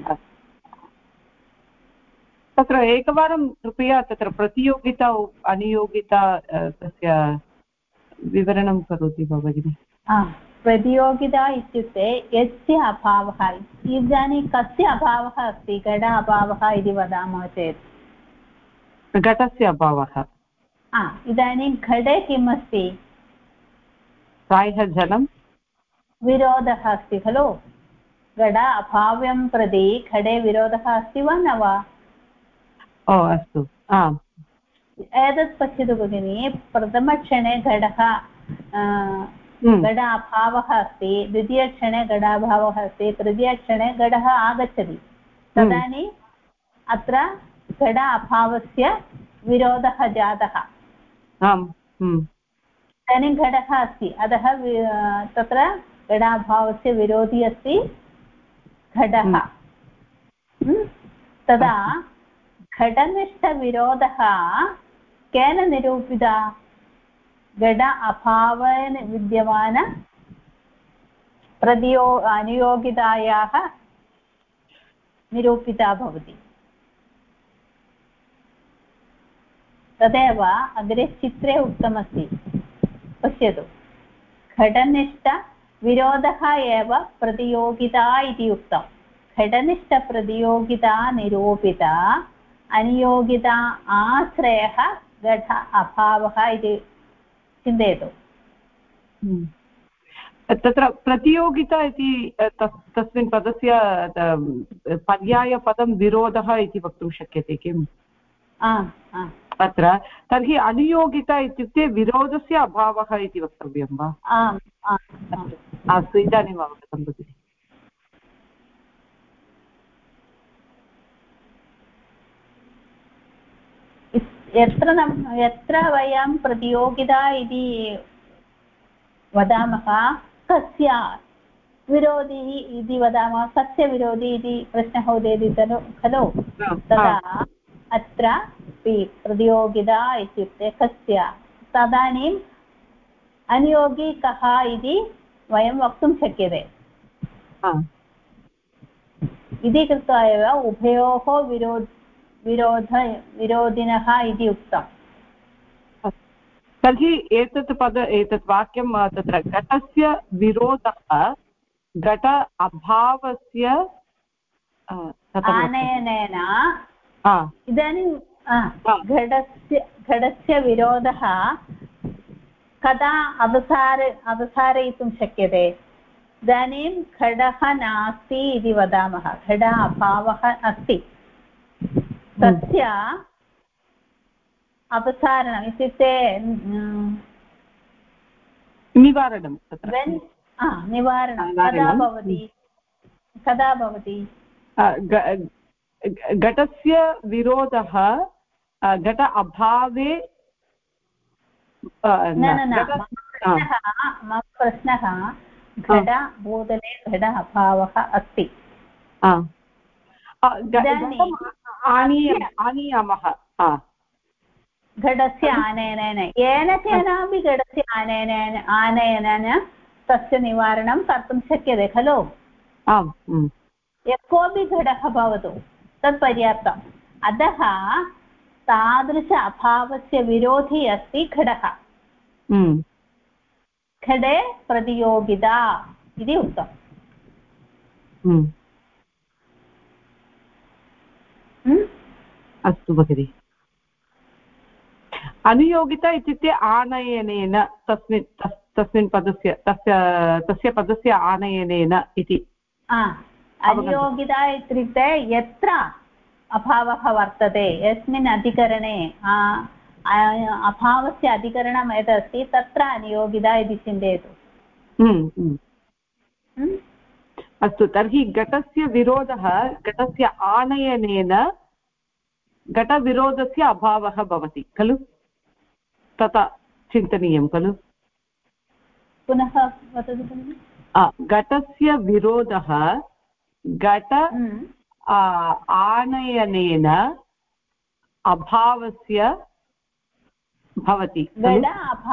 तत्र एकवारं कृपया तत्र प्रतियोगिता अनुयोगिता तस्य विवरणं करोति वा भगिनि? प्रतियोगिता इत्युक्ते यस्य अभावः, इदानीं कस्य अभावः अस्ति? घट अभावः इति वदामः चेत् घटस्य अभावः। इदानीं घटे किम् अस्ति? प्रायः जलं। विरोधः अस्ति खलु। घट अभावं प्रति घटे विरोधः अस्ति वा न वा? अस्तु। एतत् पश्यतु भगिनि, प्रथमक्षणे घटः घट अभावः अस्ति, द्वितीयक्षणे घटाभावः अस्ति, तृतीयक्षणे घटः आगच्छति। तदानीम् अत्र घट अभावस्य विरोधः जातः। इदानीं घटः अस्ति, अतः तत्र घटाभावस्य विरोधी अस्ति घटः। तदा घटनिष्ठविरोधः केन निरूपिता घट अभावेन विद्यमान अनुयोगितायाः निरूपिता भवति तदेव अग्रे चित्रे उक्तमस्ति पश्यतु घटनिष्ठविरोधः एव प्रतियोगिता इति उक्तं घटनिष्ठप्रतियोगिता निरूपिता अनियोगिता आश्रयः घट अभावः इति चिन्तयतु तत्र प्रतियोगिता इति तस्मिन् पदस्य पर्यायपदं विरोधः इति वक्तुं शक्यते किम् अत्र तर्हि अनुयोगिता इत्युक्ते विरोधस्य अभावः इति वक्तव्यं वा अस्तु इदानीम् अवगतं भगिनि यत्र वयं प्रतियोगिता इति वदामः कस्य विरोधी इति वदामः कस्य विरोधी इति प्रश्नः उदेति खलु तदा अत्र प्रतियोगिता इत्युक्ते कस्य तदानीम् अनुयोगी कः इति वयं वक्तुं शक्यते इति कृत्वा एव उभयोः विरोधिनः इति उक्तम् तर्हि एतत् वाक्यं तत्र घटस्य विरोधः घट अभावस्य आनयनेन इदानीं घटस्य विरोधः कदा अवसारयितुं शक्यते इदानीं घटः नास्ति इति वदामः घट अभावः अस्ति तस्य अपसारणम् इत्युक्ते निवारणं निवारणं कदा भवति घटस्य विरोधः घट अभावे मम प्रश्नः घट भूतले घट अभावः अस्ति आनीयामः घटस्य आनयनेन येन केनापि घटस्य आनयनेन तस्य निवारणं कर्तुं शक्यते खलु यः कोऽपि घटः भवतु तत् पर्याप्तम् अतः तादृश अभावस्य विरोधी अस्ति घटः घटे प्रतियोगिता इति उक्तम् अस्तु भगिनि अनुयोगिता इत्युक्ते आनयनेन तस्मिन् पदस्य तस्य पदस्य आनयनेन इति अनुयोगिता इत्युक्ते यत्र अभावः वर्तते यस्मिन् अधिकरणे अभावस्य अधिकरणं यदस्ति तत्र अनुयोगिता इति चिन्तयतु अस्तु तर्हि घटस्य विरोधः घटस्य आनयनेन घटविरोधस्य अभावः भवति खलु तथा चिन्तनीयं खलु पुनः वदतु घटस्य विरोधः घट आनयनेन अभावस्य भवति घट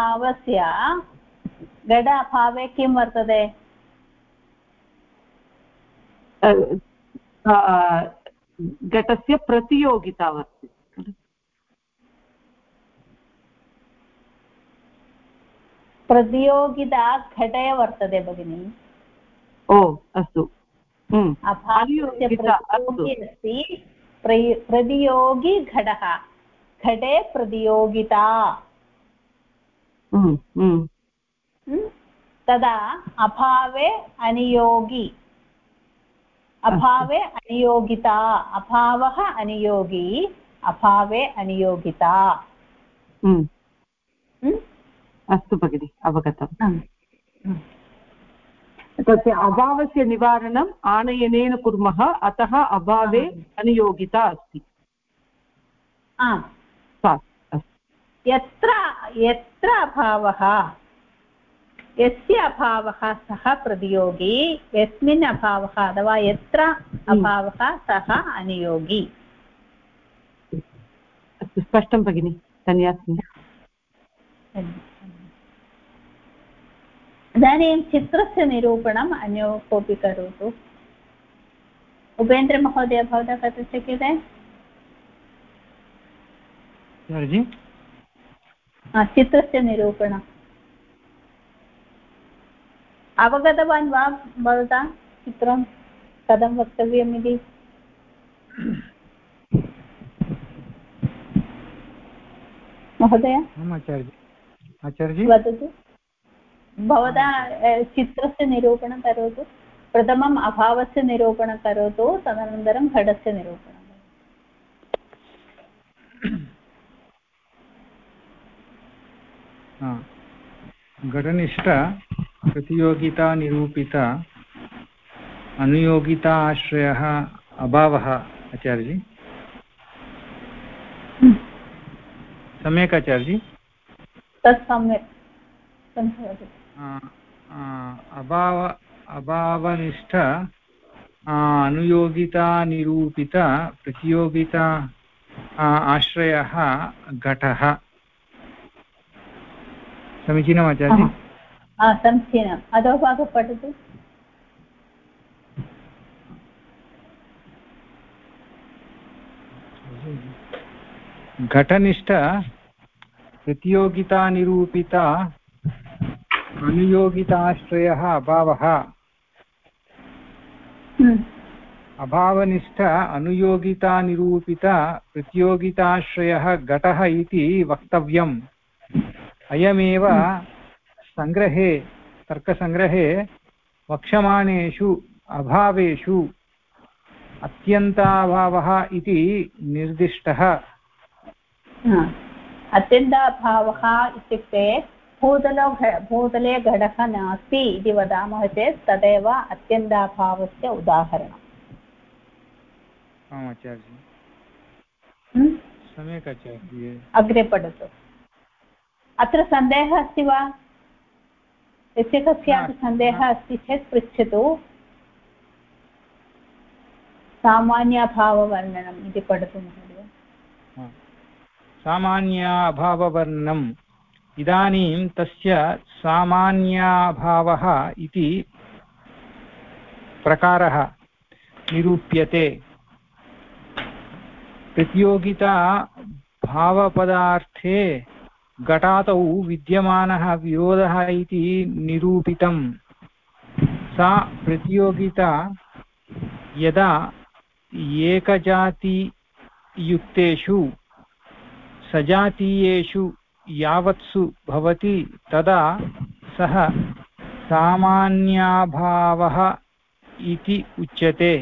अभावे किं वर्तते घटस्य प्रतियोगिता वर्तते प्रतियोगिता घटे वर्तते भगिनि अस्तु अस्ति प्रतियोगी घटः घटे प्रतियोगिता तदा अभावे अनियोगी अभावे अनियोगिता अभावः अनियोगी अभावे अनियोगिता अस्तु भगिनि अवगतम् तस्य अभावस्य निवारणम् आनयनेन कुर्मः अतः अभावे अनियोगिता अस्ति यत्र अभावः यस्य अभावः सः प्रतियोगी यस्मिन् अभावः अथवा यत्र अभावः सः अनुयोगी। अस्तु, स्पष्टं भगिनि, धन्यवादः। इदानीं चित्रस्य निरूपणम् अन्यो कोऽपि करोतु। उपेन्द्रमहोदय भवता कर्तुं शक्यते? चित्रस्य निरूपणम् अवगतवान् वा भवता? चित्रं कथं वक्तव्यम् इति? महोदय वदतु। भवता चित्रस्य निरूपणं करोतु। प्रथमम् अभावस्य निरूपणं करोतु, तदनन्तरं घटस्य निरूपणं। घटनिष्ठ प्रतियोगिता निरूपित अनुयोगिता आश्रयः अभावः। आचार्यजी सम्यक् आचार्यजी, तत् सम्यक्। अभावनिष्ठ अनुयोगिता निरूपित प्रतियोगिता आश्रयः घटः। समीचीनम् आचार्य? समीचीनम्। अधोभागं पठतु। घटनिष्ठ प्रतियोगिता निरूपित अनुयोगिताश्रयः अभावः। अभावनिष्ठ अनुयोगिता निरूपित प्रतियोगिताश्रयः घटः इति वक्तव्यम्। अयमेव संग्रहे तर्कसंग्रहे वक्ष्यमाणेषु अभावेषु अत्यन्ताभावः इति निर्दिष्टः। अत्यन्ताभावः इत्युक्ते भूतले घटः नास्ति इति वदामः चेत् तदेव अत्यन्ताभावस्य उदाहरणम्। आम् आचार्य, सम्यक् आचार्य। अग्रे पठतु। अत्र सन्देहः अस्ति वा? यस्य कस्यापि सन्देहः अस्ति चेत् पृच्छतु। सामान्याभाववर्णनम् इति पठतु महोदय। सामान्याभाववर्णनम्। इदानीं तस्य सामान्याभावः इति प्रकारः निरूप्यते। प्रतियोगिता भावपदार्थे घटातौ विद्यमानः विरोधः इति निरूपितम्। सा प्रतियोगिता यदा एकजातियुक्तेषु सजातीयेषु यावत्सु भवति तदा सः सामान्याभावः इति उच्यते।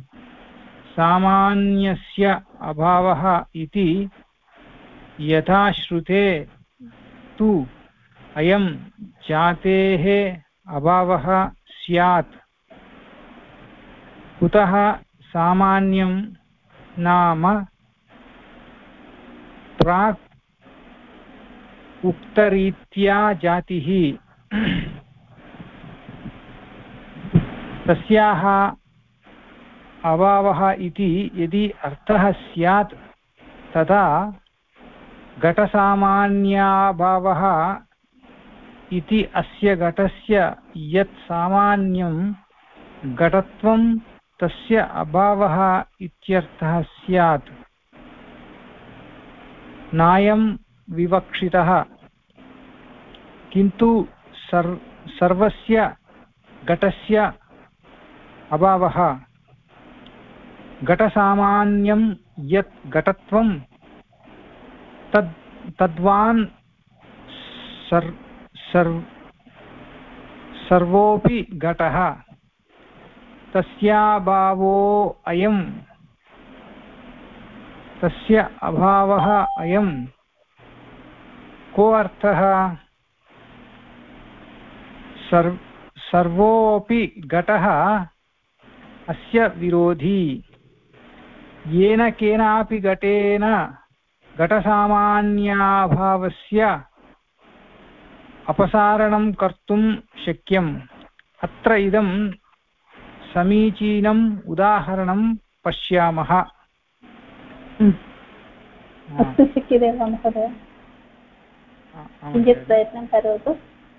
सामान्यस्य अभावः इति यथाश्रुते तु अयं जातेः अभावः स्यात्। कुतः सामान्यं नाम प्राक् उक्तरीत्या जातिः तस्याः अभावः इति यदि अर्थः स्यात् तदा घटसामान्याभावः इति अस्य घटस्य यत् सामान्यं घटत्वं तस्य अभावः इत्यर्थः स्यात्। नायं विवक्षितः, किन्तु सर्वस्य घटस्य अभावः घटसामान्यं यत् घटत्वं तद्वान् सर्वोऽपि घटः तस्याभावो अयं तस्य अभावः अयं। को अर्थः? सर्वोऽपि घटः अस्य विरोधी। येन केनापि घटेन घटसामान्याभावस्य अपसारणं कर्तुं शक्यम्। अत्र इदं समीचीनम् उदाहरणं पश्यामः। अस्तु, शक्यते वा महोदय? किञ्चित् प्रयत्नं करोतु।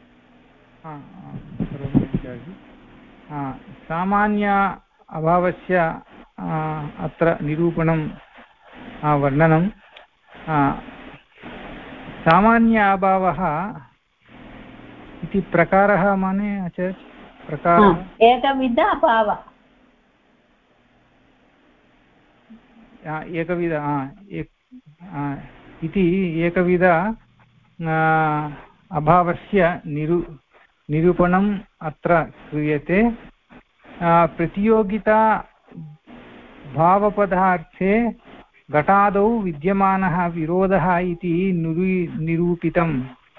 सामान्य अभावस्य अत्र निरूपणं वर्णनं। सामान्य अभावः इति प्रकारः माने आचार्य? प्रकारः एकविध अभावः, एकविध इति एकविध अभावस्य निरूपणम् अत्र क्रियते। प्रतियोगिता भावपदार्थे घटादौ विद्यमानः विरोधः इति निरूपितम्।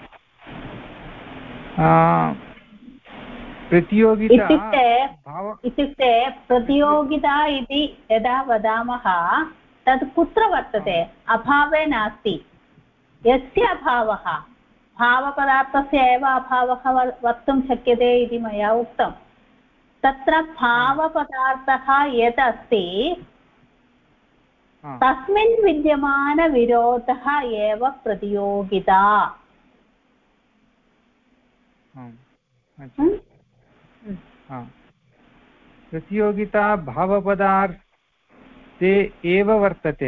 प्रतियोगिता इत्युक्ते प्रतियोगिता इति यदा वदामः तत् कुत्र वर्तते? अभावे नास्ति। यस्य अभावः, भावपदार्थस्य एव अभावः वक्तुं शक्यते इति मया उक्तं। तत्र भावपदार्थः यत् अस्ति तस्मिन् विद्यमानविरोधः एव प्रतियोगिता। प्रतियोगिता भावपदार्थे एव वर्तते।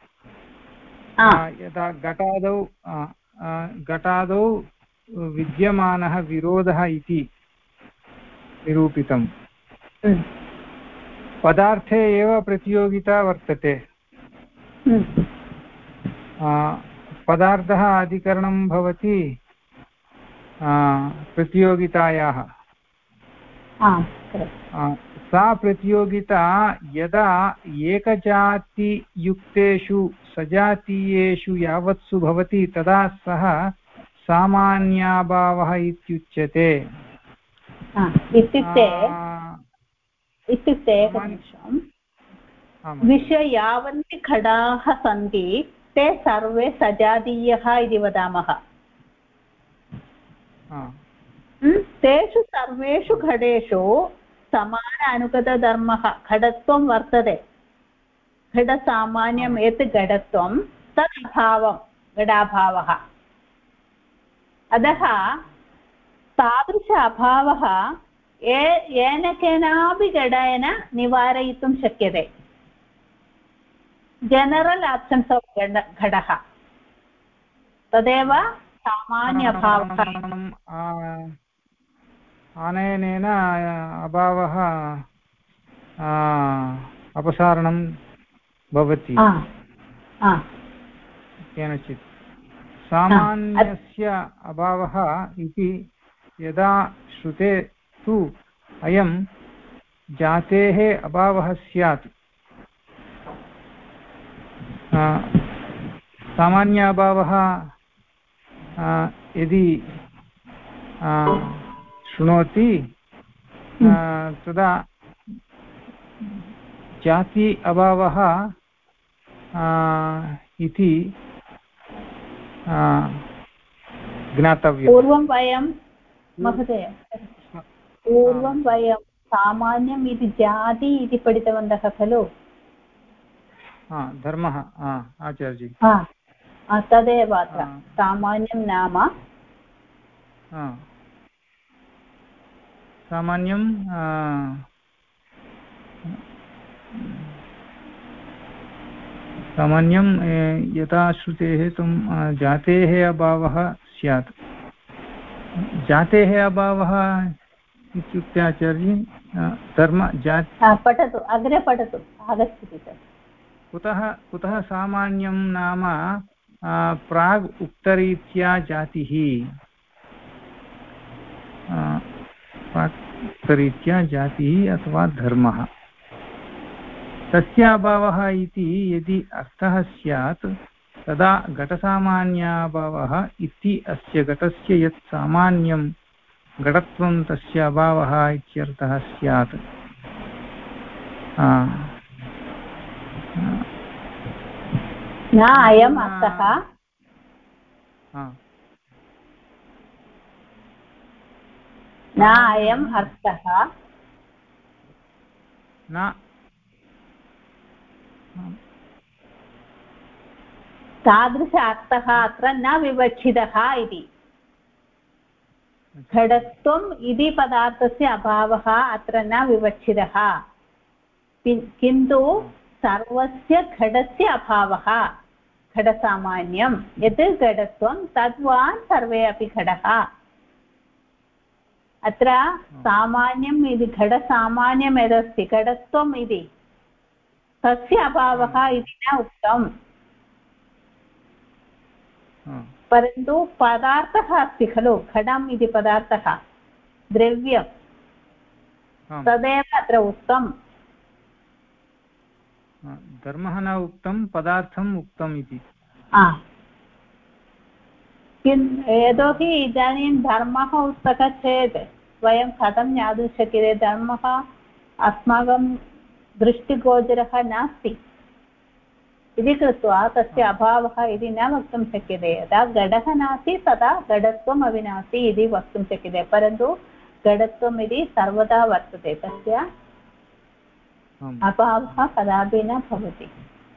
यदा घटादौ विद्यमानः विरोधः इति निरूपितम्। पदार्थे एव प्रतियोगिता वर्तते। पदार्थः अधिकरणं भवति प्रतियोगितायाः। सा प्रतियोगिता यदा एकजातियुक्तेषु सजातीयेषु यावत्सु भवति तदा सः सामान्याभावः इत्युच्यते। इत्युक्ते एकनिमिषं, विश्वे यावन्ति घटाः सन्ति ते सर्वे सजातीयः इति वदामः। तेषु सर्वेषु घटेषु समान अनुगतधर्मः घटत्वं वर्तते। घटसामान्यं यत् घटत्वं तत् अभावं घटाभावः। अतः तादृश अभावः येन केनापि घटेन निवारयितुं शक्यते। जनरल् आब्सेन्स् आफ् घटः तदेव सामान्य अभावः। आनयनेन अभावः अपसारणं भवति केनचित्। सामान्यस्य अभावः इति यदा श्रुते तु अयं जातेः अभावः स्यात्। सामान्य अभावः यदि शृणोति तदा जाति अभावः इति ज्ञातव्यम्। पूर्वं वयं महोदय सामान्यम् इति जाति इति पठितवन्तः खलु? धर्मः आचार्य। तदेव अत्र सामान्यं नाम सामान्यं सामान्यं यथा श्रुतेः तं जातेः अभावः स्यात्। जातेः अभावः इत्युक्ते आचार्य धर्म जाति। पठतु, अग्रे पठतु, आगच्छति तत्। कुतः सामान्यं नाम प्राग् उक्तरीत्या जातिः, प्राक्तरीत्या जातिः अथवा धर्मः। तस्य अभावः इति यदि अर्थः स्यात् तदा घटसामान्याभावः इति अस्य घटस्य यत् सामान्यं घटत्वं तस्य अभावः इत्यर्थः स्यात्। न अयम् अर्थः, न अयम् अर्थः, न तादृश अर्थः अत्र न विवक्षितः इति घटत्वम् इति पदार्थस्य अभावः अत्र न विवक्षितः किन्तु सर्वस्य घटस्य अभावः घटसामान्यं यत् घटत्वं तद्वान् सर्वे अपि घटः अत्र सामान्यम् इति घटसामान्यं यदस्ति घटत्वम् इति तस्य अभावः इति न उक्तम् परन्तु पदार्थः अस्ति खलु घटम् इति पदार्थः द्रव्यं तदेव अत्र उक्तम् धर्मः न उक्तं पदार्थम् उक्तम् इति यतोहि इदानीं धर्मः उक्तः चेत् वयं कथं ज्ञातुं शक्यते धर्मः अस्माकं दृष्टिगोचरः नास्ति इति कृत्वा तस्य अभावः इति न वक्तुं शक्यते यदा घटः नास्ति तदा घटत्वम् अपि नास्ति इति वक्तुं शक्यते परन्तु घटत्वम् इति सर्वदा वर्तते तस्य अभावः कदापि न भवति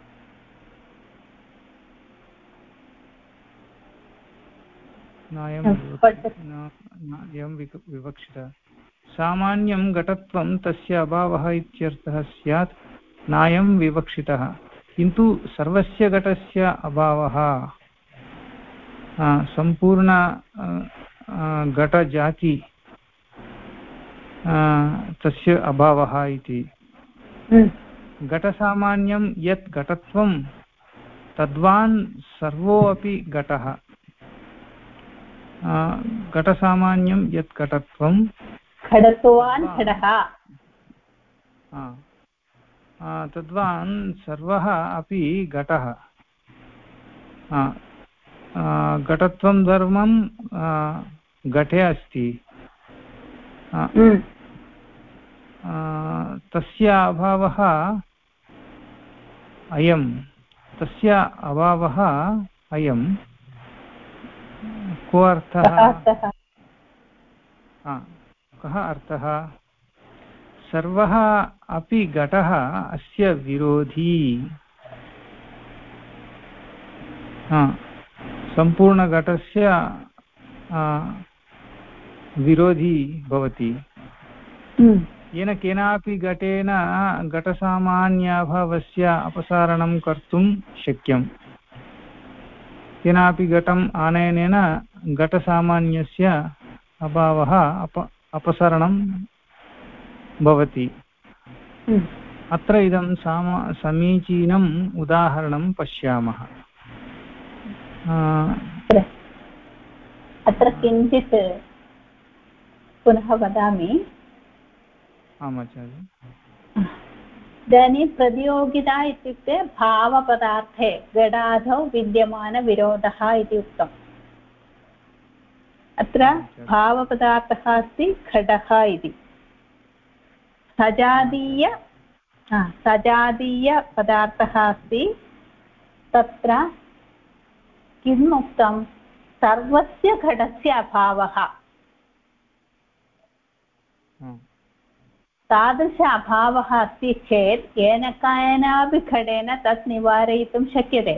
विवक्षितः सामान्यं घटत्वं तस्य अभावः इत्यर्थः स्यात् नायं विवक्षितः किन्तु सर्वस्य घटस्य अभावः सम्पूर्ण घटजाति तस्य अभावः इति घटसामान्यं यत् घटत्वं तद्वान् सर्वोऽपि घटः घटसामान्यं यत् घटत्वं घटत्वान् घटः तद्वान् सर्वः अपि घटः घटत्वं धर्मं घटे अस्ति तस्य अभावः अयं तस्य अभावः अयं को अर्थः कः अर्थः सर्वः अपि घटः अस्य विरोधी सम्पूर्णघटस्य विरोधी भवति येन केनापि घटेन घटसामान्याभावस्य अपसारणं कर्तुं शक्यं केनापि घटम् आनयनेन घटसामान्यस्य अभावः अपसारणं भवति अत्र इदं समीचीनम् उदाहरणं पश्यामः अत्र किञ्चित् पुनः वदामि आम् आचार्य इदानीं प्रतियोगिता इत्युक्ते भावपदार्थे घटादौ विद्यमानविरोधः इति उक्तम् अत्र भावपदार्थः अस्ति घटः इति सजातीयपदार्थः अस्ति तत्र किम् उक्तं सर्वस्य घटस्य अभावः तादृश अभावः अस्ति चेत् येन केनापि घटेन तत् निवारयितुं शक्यते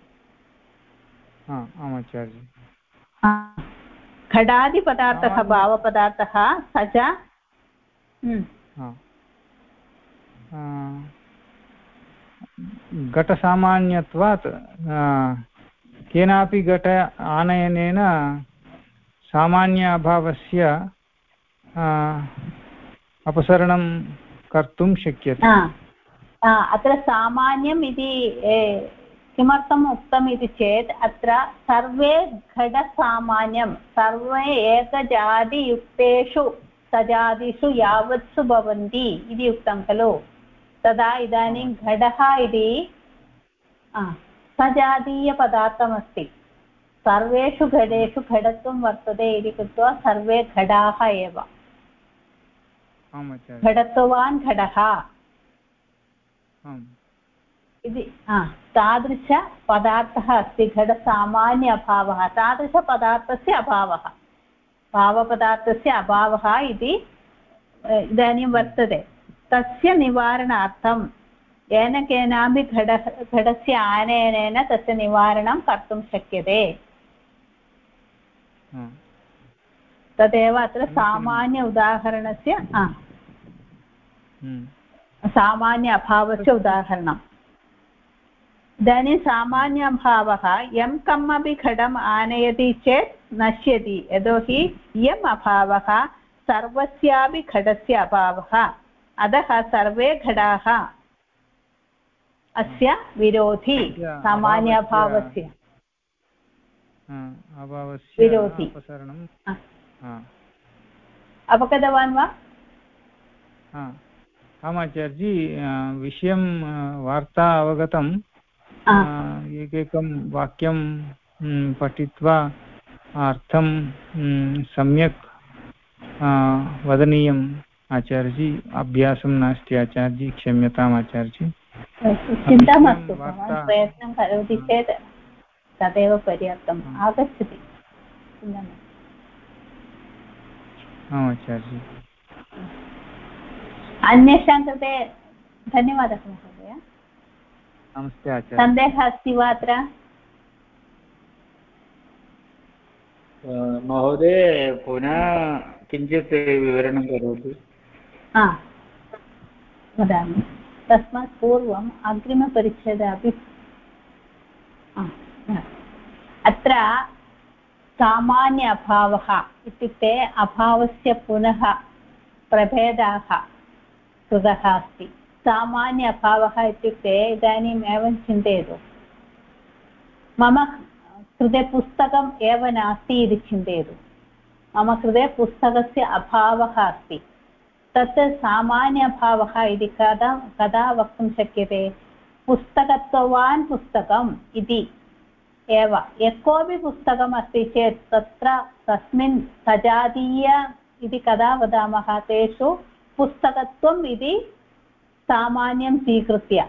घटादिपदार्थः भावपदार्थः सज घटसामान्यत्वात् केनापि घट आनयनेन सामान्य अभावस्य अपसरणं कर्तुं शक्यते अत्र सामान्यम् इति किमर्थम् उक्तम् इति चेत् अत्र सर्वे घटसामान्यं सर्वे एकजातियुक्तेषु सजातिषु यावत्सु भवन्ति इति उक्तं खलु तदा इदानीं घटः इति सजातीयपदार्थमस्ति सर्वेषु घटेषु घटत्वं वर्तते इति कृत्वा सर्वे घटाः एव घटत्वान् घटः इति तादृशपदार्थः अस्ति घटसामान्य अभावः तादृशपदार्थस्य अभावः भावपदार्थस्य अभावः इति इदानीं वर्तते तस्य निवारणार्थं येन केनापि घटस्य आनयनेन तस्य निवारणं कर्तुं शक्यते। तदेव अत्र सामान्य उदाहरणस्य सामान्य अभावस्य उदाहरणम्। इदानीं सामान्य अभावः यं कमपि घटम् आनयति चेत् नश्यति, यतोहि इयम् अभावः सर्वस्यापि घटस्य अभावः, अतः सर्वे घटाः अस्य विरोधी सामान्य अभावस्य विरोधी। अवगतवान् वा? आचार्यजी विषयं वार्ता अवगतम्। एकैकं वाक्यं पठित्वा अर्थं सम्यक् वदनीयम् आचार्यजी। अभ्यासं नास्ति आचार्यजी, क्षम्यताम् आचार्यजी। चिन्ता मास्तु, प्रयत्नं करोति चेत् तदेव पर्याप्तम्, आगच्छति। आचार्यजी अन्येषां कृते धन्यवादः महोदय। नमस्ते आचार्य। सन्देहः अस्ति वा अत्र? महोदय पुनः किञ्चित् विवरणं करोतु। वदामि। तस्मात् पूर्वम् अग्रिमपरिच्छेदः अपि अत्र सामान्य अभावः इत्युक्ते अभावस्य पुनः प्रभेदाः कृतः अस्ति। सामान्य अभावः इत्युक्ते इदानीम् एवं चिन्तयतु, मम कृते पुस्तकम् एव नास्ति इति चिन्तयतु। मम कृते पुस्तकस्य अभावः अस्ति, तत् सामान्य अभावः इति कदा वक्तुं शक्यते? पुस्तकत्वान् पुस्तकम् इति एव। यः कोऽपि पुस्तकम् अस्ति चेत् तस्मिन् सजातीय इति कदा वदामः? तेषु पुस्तकत्वम् इति सामान्यं स्वीकृत्य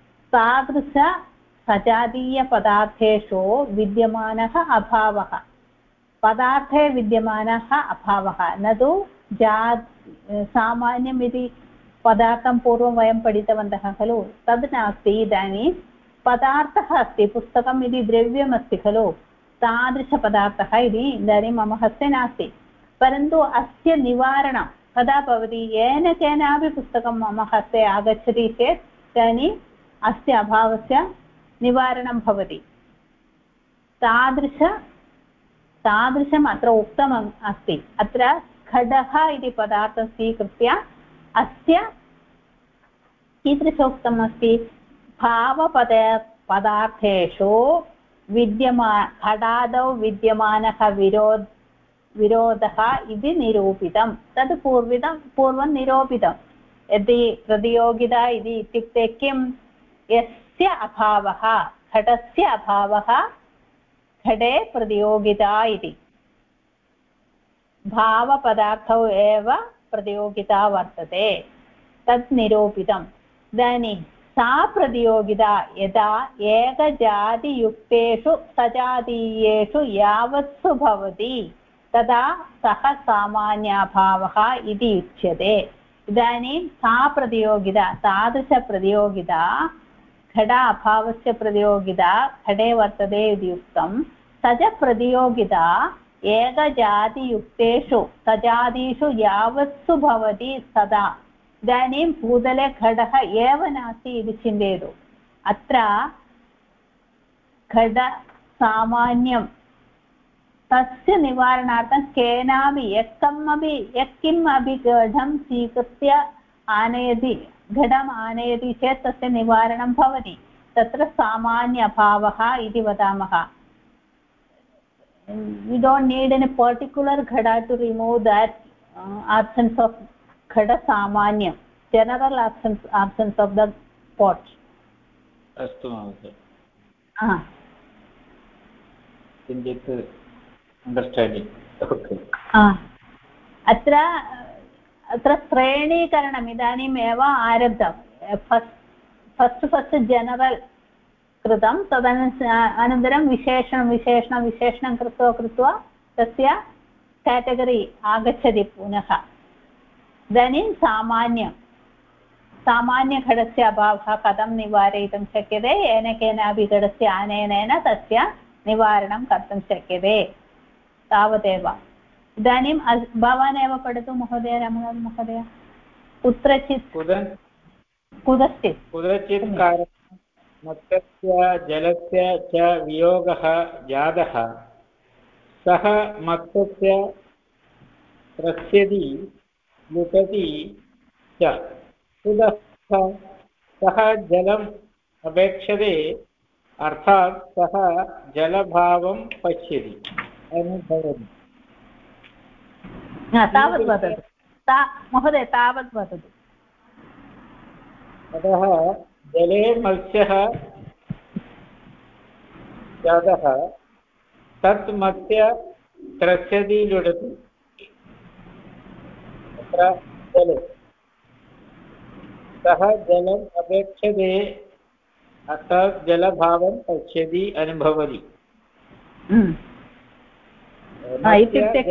तादृशसजातीयपदार्थेषु विद्यमानः अभावः, पदार्थे विद्यमानः अभावः, न तु सामान्यम् इति पदार्थं पूर्वं वयं पठितवन्तः खलु, तद् नास्ति। इदानीं पदार्थः अस्ति, पुस्तकम् इति द्रव्यमस्ति खलु, तादृशपदार्थः इति इदानीं मम हस्ते नास्ति। परन्तु अस्य निवारणं कदा भवति? येन केनापि पुस्तकं मम हस्ते आगच्छति चेत् इदानीम् अस्य अभावस्य निवारणं भवति। तादृशम् अत्र उक्तम् अस्ति। अत्र घटः इति पदार्थं स्वीकृत्य अस्य कीदृशोक्तम् अस्ति? भावपदार्थेषु घटादौ विद्यमानः विरोधः इति निरूपितं। तद् पूर्वं निरूपितं। यदि प्रतियोगिता इति इत्युक्ते किं? यस्य अभावः, घटस्य अभावः, घटे प्रतियोगिता इति। भावपदार्थौ एव प्रतियोगिता वर्तते, तत् निरूपितम्। इदानीं सा प्रतियोगिता यदा एकजातियुक्तेषु सजातीयेषु यावत्सु भवति तदा सः सामान्याभावः इति उच्यते। इदानीं सा प्रतियोगिता, तादृशप्रतियोगिता, घट अभावस्य प्रतियोगिता घटे वर्तते इति उक्तं। स च प्रतियोगिता एकजातियुक्तेषु सजातीषु यावत्सु भवति तदा। इदानीं भूतले घटः एव नास्ति इति चिन्तयतु। अत्र घट सामान्यं, तस्य निवारणार्थं केनापि यत्किमपि घटं स्वीकृत्य घटम् आनयति चेत् तस्य निवारणं भवति। तत्र सामान्य अभावः इति वदामः। We don't need any particular ghada to remove that absence of ghada samanya, general absence of the pot. अस्तु महोदय, किञ्चित् अण्डर्स्टाण्डिङ्ग्। अत्र श्रेणीकरणम् इदानीम् एव आरब्धं। फस्ट् जनरल् कृतं, तदनन्तरं विशेषणं कृत्वा तस्य केटगरी आगच्छति पुनः। इदानीं सामान्यघटस्य अभावः कथं निवारयितुं शक्यते येन केनापि घटस्य आनयनेन तस्य निवारणं कर्तुं शक्यते तावदेव इदानीं भवान् एव पठतु महोदय रामनाथ महोदय कुत्रचित् कुत्रचित् मत्तस्य जलस्य च वियोगः जातः सः मत्तस्य त्रस्यति लुटति च कुतः सः जलम् अपेक्षते अर्थात् सः जलभावं पश्यति अनुभवति तावत् वदतु महोदय तावत् वदतु अतः जले मत्स्यः जातः तत् मत्स्य त्रस्यति लुटति तत्र जले सः जलम् अपेक्षते अर्थात् जलभावं पश्यति अनुभवति इत्युक्ते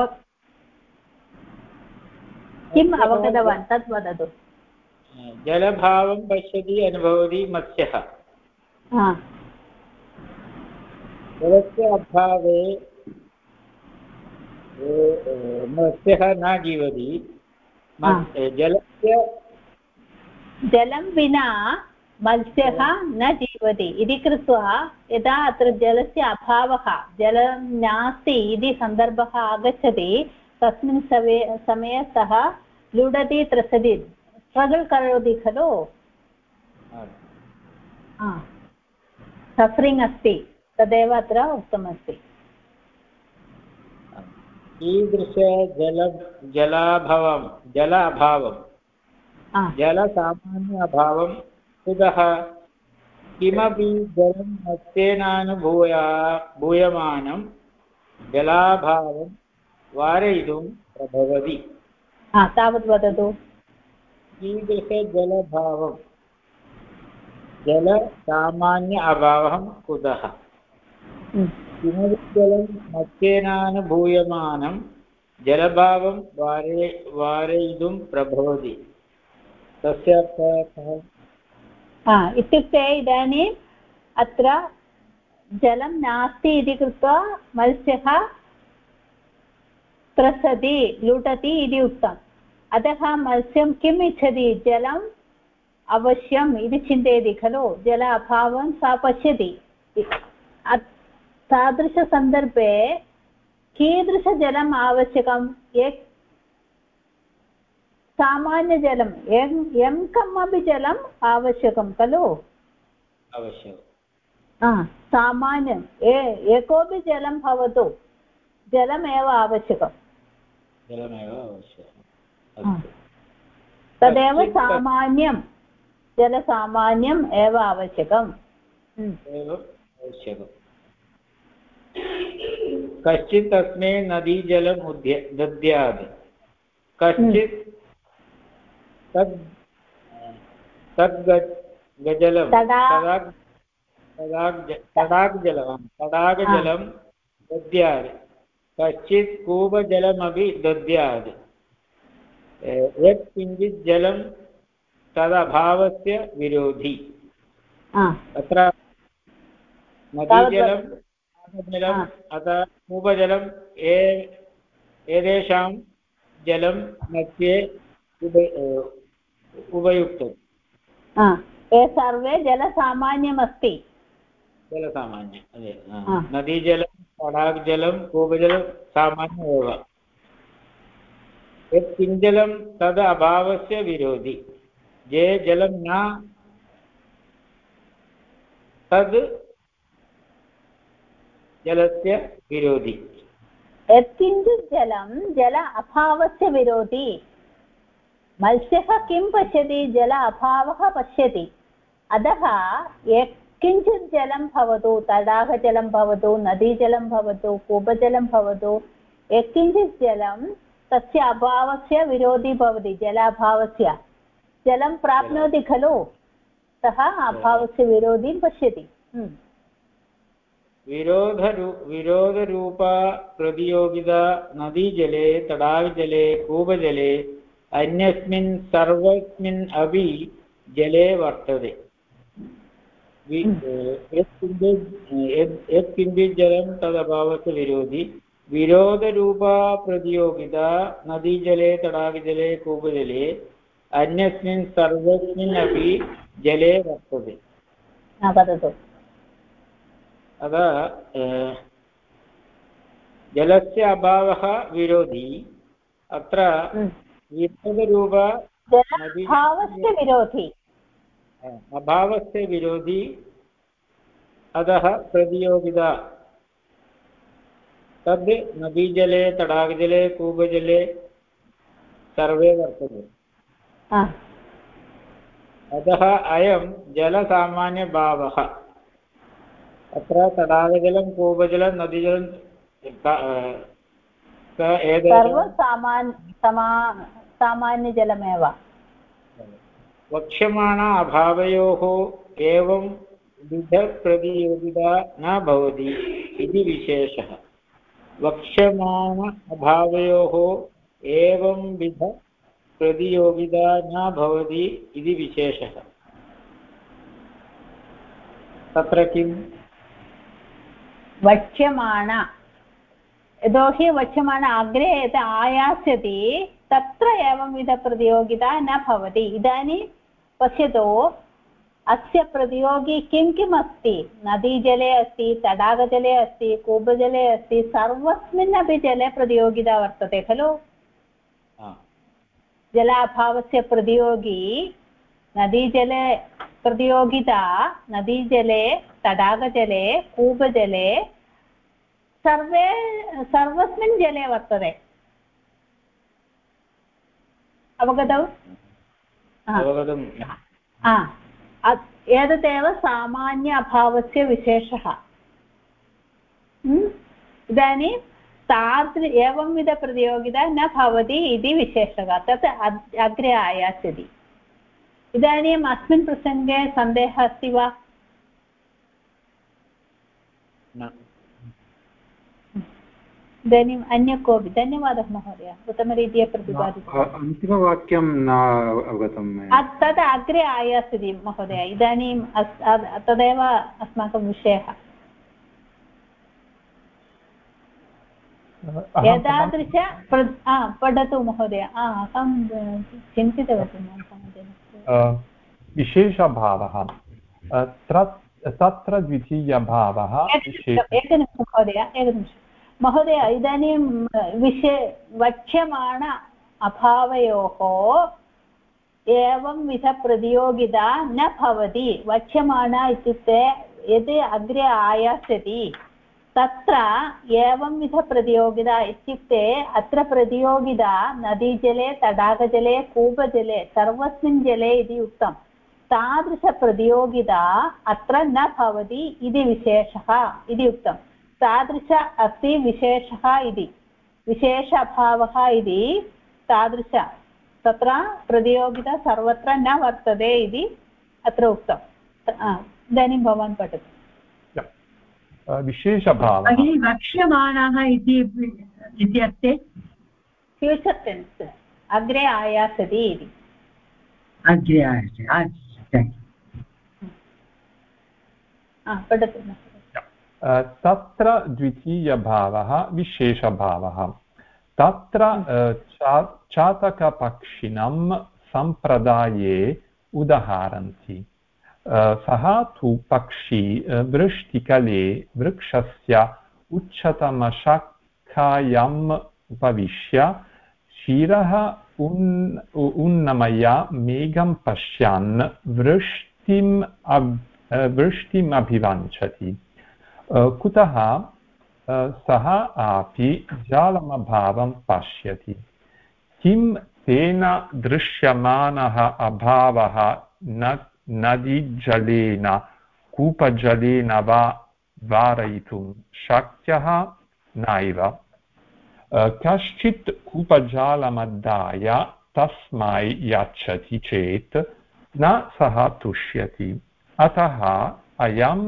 किम् अवगतवान् तत् वदतु जलभावं पश्यति अनुभवति मत्स्यः जलस्य अभावे मत्स्यः न जीवति जलं विना मत्स्यः न जीवति इति कृत्वा यदा अत्र जलस्य अभावः जलं नास्ति इति सन्दर्भः आगच्छति तस्मिन् समये सः लुडति त्रसति स्ट्रगल् करोति खलु सफरिङ्ग् अस्ति तदेव अत्र उक्तमस्ति ईदृश जलाभावं जलसामान्य अभावं कुतः किमपि जलं मत्स्येनानुभूयमानं जलाभावं वारयितुं प्रभवति तावत् वदतु कीदृशजलभावं जलसामान्य अभावं कुतः किमपि जलं मत्स्येनानुभूयमानं जलभावं वारयितुं प्रभवति तस्य अर्थः इत्युक्ते इदानीम् अत्र जलं नास्ति इति कृत्वा मत्स्यः त्रसति लुटति इति उक्तम् अतः मत्स्यं किम् इच्छति जलम् अवश्यम् इति चिन्तयति खलु जल अभावं सा पश्यति तादृशसन्दर्भे कीदृशजलम् आवश्यकम् सामान्यजलं यं कमपि जलम् आवश्यकं खलु आवश्यकं सामान्यम् एकोपि जलं भवतु जलमेव आवश्यकम् तदेव सामान्यं जलसामान्यम् एव आवश्यकम् कश्चित् तस्मै नदीजलम् दद्यात् कश्चित् तद्गजलं तडागजलं दद्यात् कश्चित् कूपजलमपि दद्यात् यत् किञ्चित् जलं तदभावस्य विरोधी अत्र नदीजलं जलम् अतः कूपजलम् एतेषां जलं मध्ये उपयुक्तम् ये सर्वे जलसामान्यमस्ति जलसामान्यं नदीजलं तडागजलं कूपजलं सामान्य एव यत् किञ्जलं तद् अभावस्य विरोधी ये जलं न तद् जलस्य विरोधी यत्किञ्चित् जलं जल अभावस्य विरोधी मत्स्यः किं पश्यति जल अभावः पश्यति अतः यत्किञ्चित् जलं भवतु तडागजलं भवतु नदीजलं भवतु कूपजलं भवतु यत्किञ्चित् जलं तस्य अभावस्य विरोधी भवति जलाभावस्य जलं प्राप्नोति खलु सः अभावस्य विरोधीं पश्यति विरोधरूपा प्रतियोगिता नदीजले तडागजले कूपजले अन्यस्मिन् सर्वस्मिन् अपि जले वर्तते यत्किञ्चित् जलं तदभावस्य विरोधी विरोधरूपा प्रतियोगिता नदीजले तडागजले कूपजले अन्यस्मिन् सर्वस्मिन् अपि जले वर्तते अतः जलस्य अभावः विरोधी अत्र विरोधरूपा अभावस्य विरोधी अतः प्रतियोगिता तद् नदीजले तडागजले कूपजले सर्वे वर्तते अतः अयं जलसामान्यभावः अत्र तडागजलं कूपजलं नदीजलं सामान्यजलमेव वक्ष्यमाण अभावयोः एवं विधप्रतियोगिता न भवति इति विशेषः वक्ष्यमाण अभावयोः एवं विध प्रतियोगिता न भवति इति विशेषः तत्र किम् वक्ष्यमाण यतोहि वक्ष्यमाण अग्रे यत् आयास्यति तत्र एवंविधप्रतियोगिता न भवति इदानीं पश्यतु अस्य प्रतियोगी किं किम् अस्ति नदीजले अस्ति तडागजले अस्ति कूपजले अस्ति सर्वस्मिन्नपि जले प्रतियोगिता वर्तते खलु जलाभावस्य प्रतियोगी नदीजले प्रतियोगिता नदीजले तडागजले कूपजले सर्वस्मिन् जले वर्तते अवगतौ एतदेव सामान्य अभावस्य विशेषः इदानीं एवंविधप्रतियोगिता न भवति इति विशेषः तत् अग्रे आयास्यति इदानीम् अस्मिन् प्रसङ्गे सन्देहः अस्ति वा इदानीम् अन्य कोऽपि धन्यवादः महोदय उत्तमरीत्या प्रतिपादितम् अन्तिमवाक्यं न अवगतं तद् अग्रे आयास्यति महोदय इदानीं तदेव अस्माकं विषयः एतादृश पठतु महोदय अहं चिन्तितवती विशेषभावः तत्र द्वितीयभावः एकनिमिषं महोदय इदानीं वक्ष्यमाण अभावयोः एवं विधप्रतियोगिता न भवति वक्ष्यमाण इत्युक्ते यद् अग्रे आयास्यति तत्र एवं विधप्रतियोगिता इत्युक्ते अत्र प्रतियोगिता नदीजले तडागजले कूपजले सर्वस्मिन् जले इति उक्तं तादृशप्रतियोगिता अत्र न भवति इति विशेषः इति उक्तं तादृश अस्ति विशेषः इति विशेष अभावः इति तादृश तत्र प्रतियोगिता सर्वत्र न वर्तते इति अत्र उक्तम् इदानीं भवान् पठतु विशेषभावः वक्ष्यमाणः इत्यर्थे फ्यूचर् टेन्स् अग्रे आयास्यति इति अग्रे आयास्यति पठतु तत्र द्वितीयभावः विशेषभावः तत्र चातकपक्षिणं सम्प्रदाये उदाहरन्ति सः तु पक्षी वृष्टिकाले वृक्षस्य उच्चतमशाखायाम् उपविश्य शिरः उन्नमय मेघं पश्यन् वृष्टिमभिवाञ्छति कुतः सः अपि जालमभावं पश्यति किं तेन दृश्यमानः अभावः नदीजलेन कूपजलेन वा वारयितुं शक्यः नैव कश्चित् कूपजालमदाय तस्मै यच्छति चेत् न सः तुष्यति अतः अयं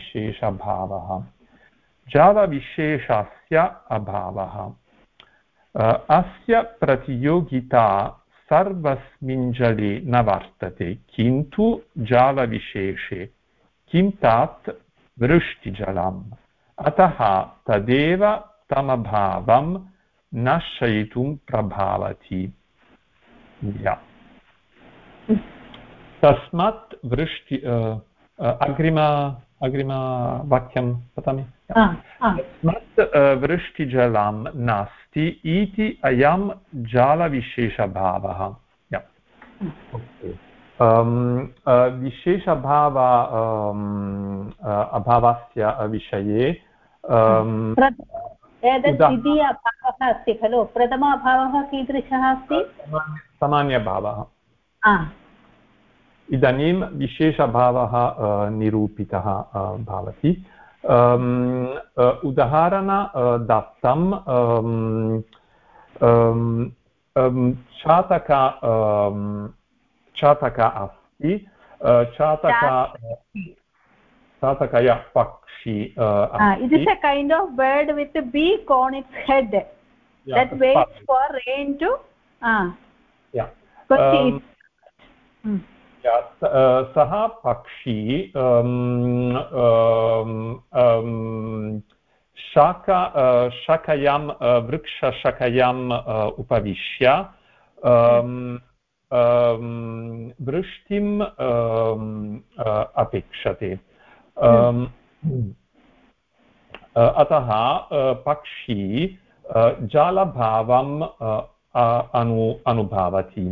जालविशेषभावः जालविशेषस्य अभावः अस्य प्रतियोगिता सर्वस्मिन् जले न वर्तते किन्तु जालविशेषे किं तात् वृष्टिजलम् अतः तदेव तमभावं नशयितुं प्रभवति तस्मात् वृष्टि अग्रिमवाक्यं पठामि तस्मात् वृष्टिजलं नास्ति इति अयं जालविशेषभावः अभावस्य विषये द्वितीय अभावः अस्ति खलु प्रथम अभावः कीदृशः अस्ति सामान्यभावः इदानीं विशेषभावः निरूपितः भवति उदाहरण दत्तं चातक अस्ति चातकया पक्षी it is a kind of bird with a beak on its head that waits for rain to सः पक्षी शाखायां वृक्षशाखायाम् उपविश्य वृष्टिम् अपेक्षते अतः पक्षी जालभावम् अनुभवति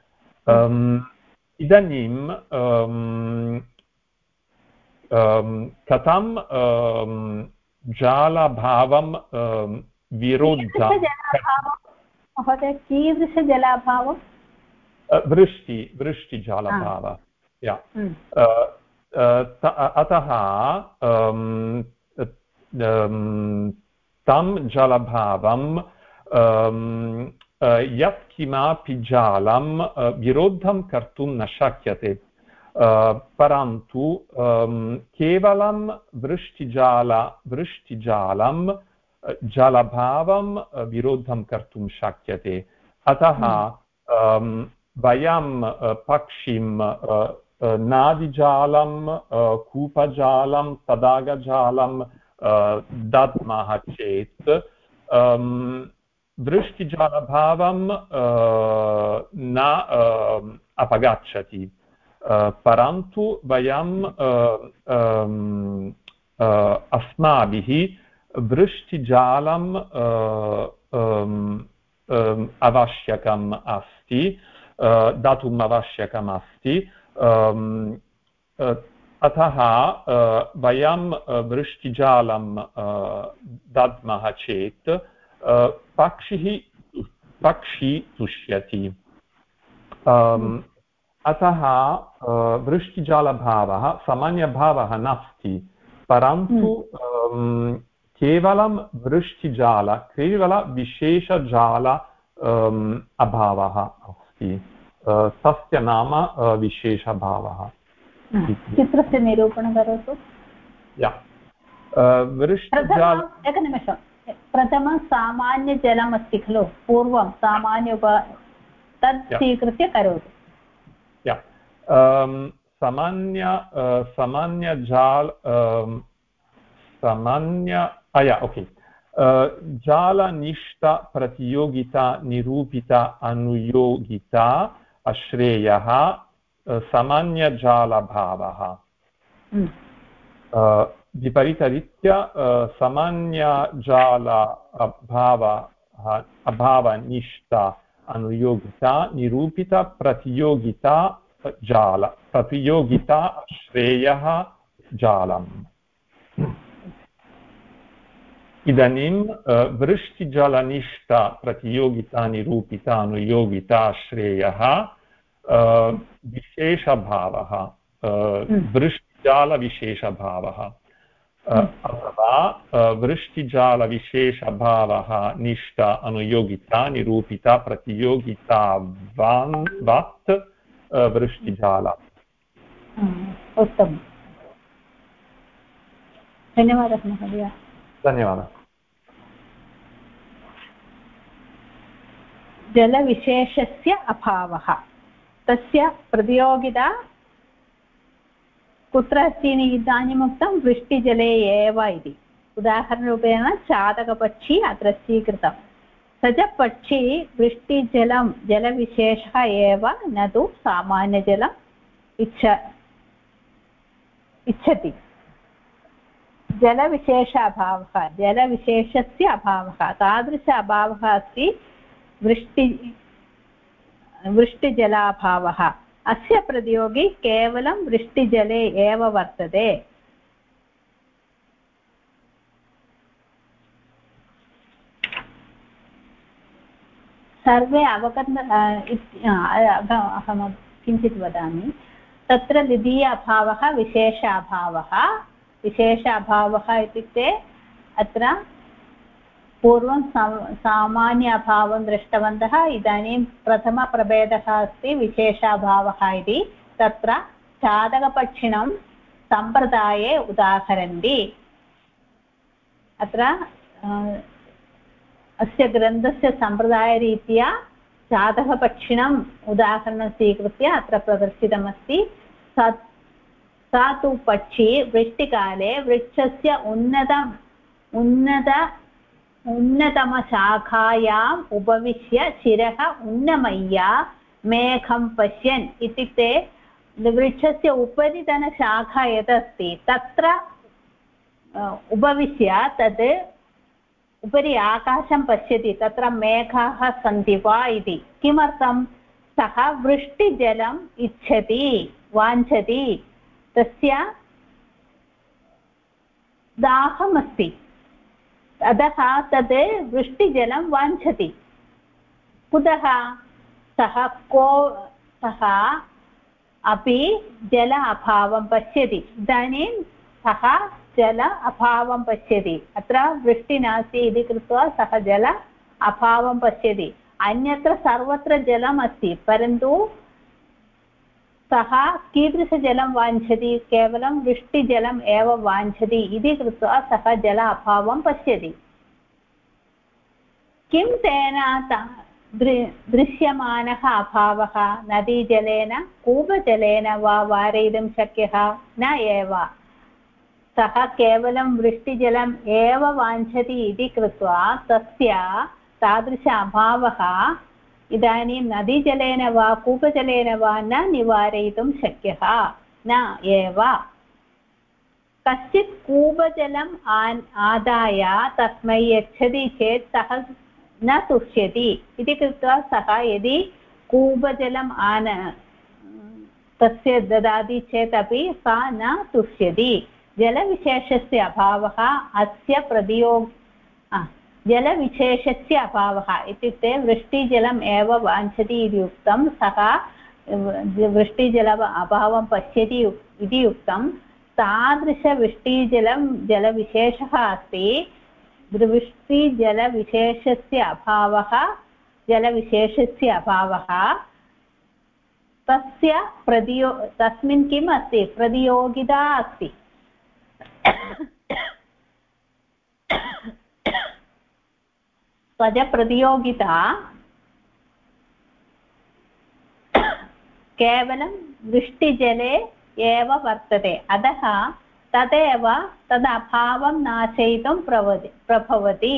इदानीं कथं जालभावं विरोधः महोदय कीदृशजलाभावः वृष्टिजालभावः अतः तं जलभावं यत्किमपि जालं विरोधं कर्तुं न शक्यते परन्तु केवलं वृष्टिजालं जलभावं विरोधं कर्तुं शक्यते अतः वयं पक्षिं नादिजालं कूपजालं तडागजालं दद्मः चेत् वृष्टिजालभावं न अपगच्छति परन्तु वयं अस्माभिः वृष्टिजालम् आवश्यकम् अस्ति दातुम् आवश्यकम् अस्ति अतः वयं वृष्टिजालं दद्मः चेत् पक्षी तुष्यति अतः वृष्टिजालभावः सामान्यभावः नास्ति परन्तु केवलं विशेषजाल अभावः अस्ति तस्य नाम विशेषभावः चित्रस्य निरूपणं करोतु एकनिमिषं प्रथमं सामान्यजलम् अस्ति खलु पूर्वं तत् स्वीकृत्य करोतु जालनिष्ठा प्रतियोगिता निरूपिता अनुयोगिता अश्रेयः सामान्यजालभावः विपरीतरीत्या सामान्यजाल अभावनिष्ठा अनुयोगिता निरूपिता प्रतियोगिता श्रेयः जालम् इदानीं वृष्टिजलनिष्ठा प्रतियोगिता निरूपिता अनुयोगिता श्रेयः विशेषभावः वृष्टिजालविशेषभावः अथवा वृष्टिजालविशेषभावः निष्ठा अनुयोगिता निरूपिता प्रतियोगितावत् वृष्टिजाल उत्तमं धन्यवादः महोदय धन्यवादः जलविशेषस्य अभावः तस्य प्रतियोगिता कुत्र अस्ति इदानीम् उक्तं वृष्टिजले एव इति उदाहरणरूपेण चातकपक्षी अत्र स्वीकृतं स च पक्षी वृष्टिजलं जलविशेषः एव न तु सामान्यजलम् इच्छति जलविशेषाभावः जलविशेषस्य अभावः तादृश अभावः अस्ति वृष्टिजलाभावः अस्य प्रतियोगी केवलं वृष्टिजले एव वर्तते सर्वे अहं किञ्चित् वदामि तत्र द्वितीय अभावः विशेष अभावः इत्युक्ते अत्र पूर्वं सामान्य अभावं दृष्टवन्तः इदानीं प्रथमप्रभेदः अस्ति विशेषाभावः इति तत्र चातकपक्षिणं सम्प्रदाये उदाहरन्ति अत्र अस्य ग्रन्थस्य सम्प्रदायरीत्या चातकपक्षिणम् उदाहरणं स्वीकृत्य अत्र प्रदर्शितमस्ति सा तु पक्षी वृष्टिकाले वृक्षस्य उन्नतमशाखायाम् उपविश्य शिरः उन्नमय्य मेघं पश्यन् इत्युक्ते वृक्षस्य उपरितनशाखा यदस्ति तत्र उपविश्य तद् उपरि आकाशं पश्यति तत्र मेघाः सन्ति वा इति किमर्थं सः वृष्टिजलम् इच्छति वाञ्छति तस्य दाहमस्ति अतः तद् वृष्टिजलं वाञ्छति कुतः सः अपि जल अभावं पश्यति इदानीं सः जल अभावं पश्यति अत्र वृष्टिः नास्ति इति कृत्वा सः जल अभावं पश्यति अन्यत्र सर्वत्र जलम् अस्ति परन्तु सः कीदृशजलं वाञ्छति केवलं वृष्टिजलम् एव वाञ्छति इति कृत्वा सः जल अभावं पश्यति किं तेन दृश्यमानः अभावः नदीजलेन कूपजलेन वा वारयितुं शक्यः न एव सः केवलं वृष्टिजलम् एव वाञ्छति इति कृत्वा तस्य तादृश अभावः इदानीं नदीजलेन वा कूपजलेन वा न निवारयितुं शक्यः न एव कश्चित् कूपजलम् आदाय तस्मै यच्छति चेत् सः न तुष्यति इति कृत्वा सः यदि कूपजलम् तस्य ददाति चेदपि सा न तुष्यति जलविशेषस्य अभावः अस्य जलविशेषस्य अभावः इत्युक्ते वृष्टिजलम् एव वाञ्छति इति उक्तं सः वृष्टिजल अभावं पश्यति इति उक्तं तादृशवृष्टिजलं जलविशेषः अस्ति वृष्टिजलविशेषस्य अभावः तस्मिन् किम् अस्ति प्रतियोगिता अस्ति प्रतियोगिता केवलं वृष्टिजले एव वर्तते अतः तदेव तदभावं नाशयितुं प्रभवति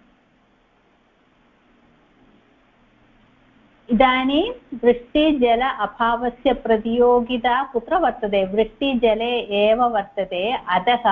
इदानीं वृष्टिजल अभावस्य प्रतियोगिता कुत्र वर्तते वृष्टिजले एव वर्तते अतः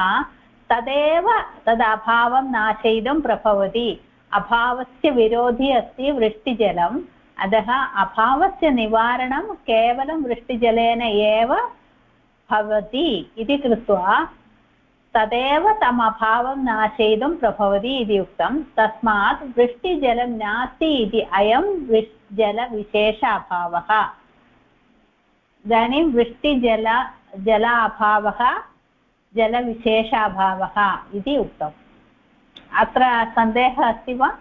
तदभावं नाशयितुं प्रभवति अभावस्य विरोधी अस्ति वृष्टिजलम् अतः अभावस्य निवारणं केवलं वृष्टिजलेन एव भवति इति कृत्वा तदेव तम् अभावं नाशयितुं प्रभवति इति उक्तं तस्मात् वृष्टिजलं नास्ति इति अयं जलविशेष अभावः इदानीं जलाभावः जलविशेषाभावः इति उक्तम् अत्र सन्देहः अस्ति वा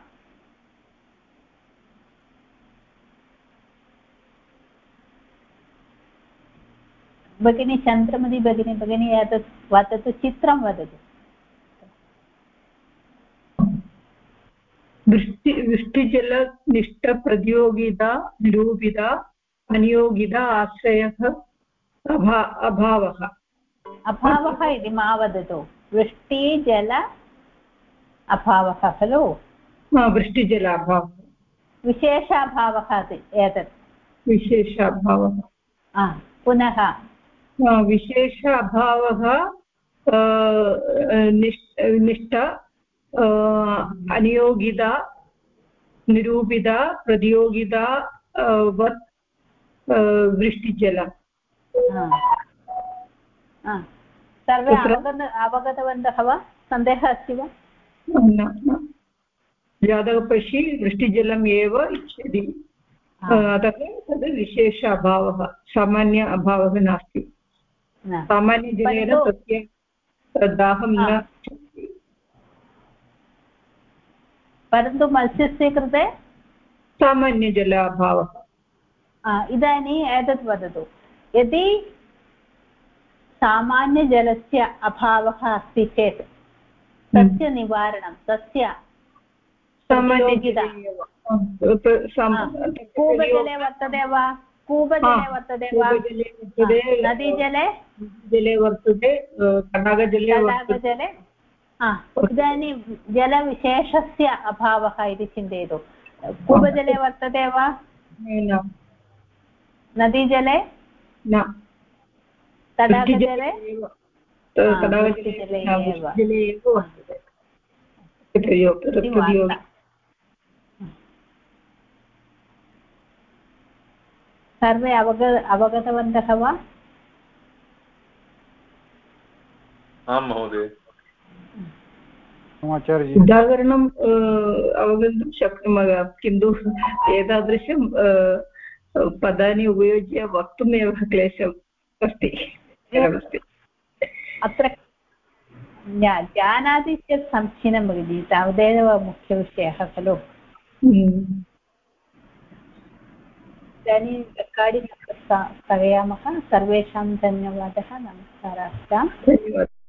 भगिनी चन्द्रमती भगिनी एतत् वदतु चित्रं वदतु वृष्टिजल निष्ठप्रतियोगिता निरूपिता अनियोगिता आश्रयः अभावः अभावः इति मा वदतु वृष्टिजल अभावः खलु वृष्टिजल अभावः विशेषाभावः एतत् विशेषाभावः पुनः विशेष अभावः निष्ठ अनियोगिता निरूपिता प्रतियोगिता वत् वृष्टिजलम् सर्वे अवगतवन्तः वा सन्देहः अस्ति वा न जातकपक्षी वृष्टिजलम् एव इच्छति अतः तद् विशेष अभावः सामान्य अभावः नास्ति सामान्यजलेन तस्य दाहं न परन्तु मत्स्यस्य कृते सामान्यजल अभावः इदानीम् एतत् वदतु यदि सामान्यजलस्य अभावः अस्ति चेत् तस्य निवारणं तस्य कूपजले वर्तते वा कूपजले वर्तते वा नदीजले जले वर्तते तडागजले इदानीं जलविशेषस्य अभावः इति चिन्तयतु कूपजले वर्तते वा नदीजले न तडागजले सर्वे अवगतवन्तः वा आं महोदय उदाहरणम् अवगन्तुं शक्नुमः किन्तु एतादृशं पदानि उपयुज्य वक्तुमेव क्लेशम् अस्ति अत्र जानाति चेत् समीचीनं भगिनि तावदेव मुख्यविषयः खलु इदानीं रेकार्डिङ्ग् स्थगयामः सर्वेषां धन्यवादः नमस्काराः धन्यवादः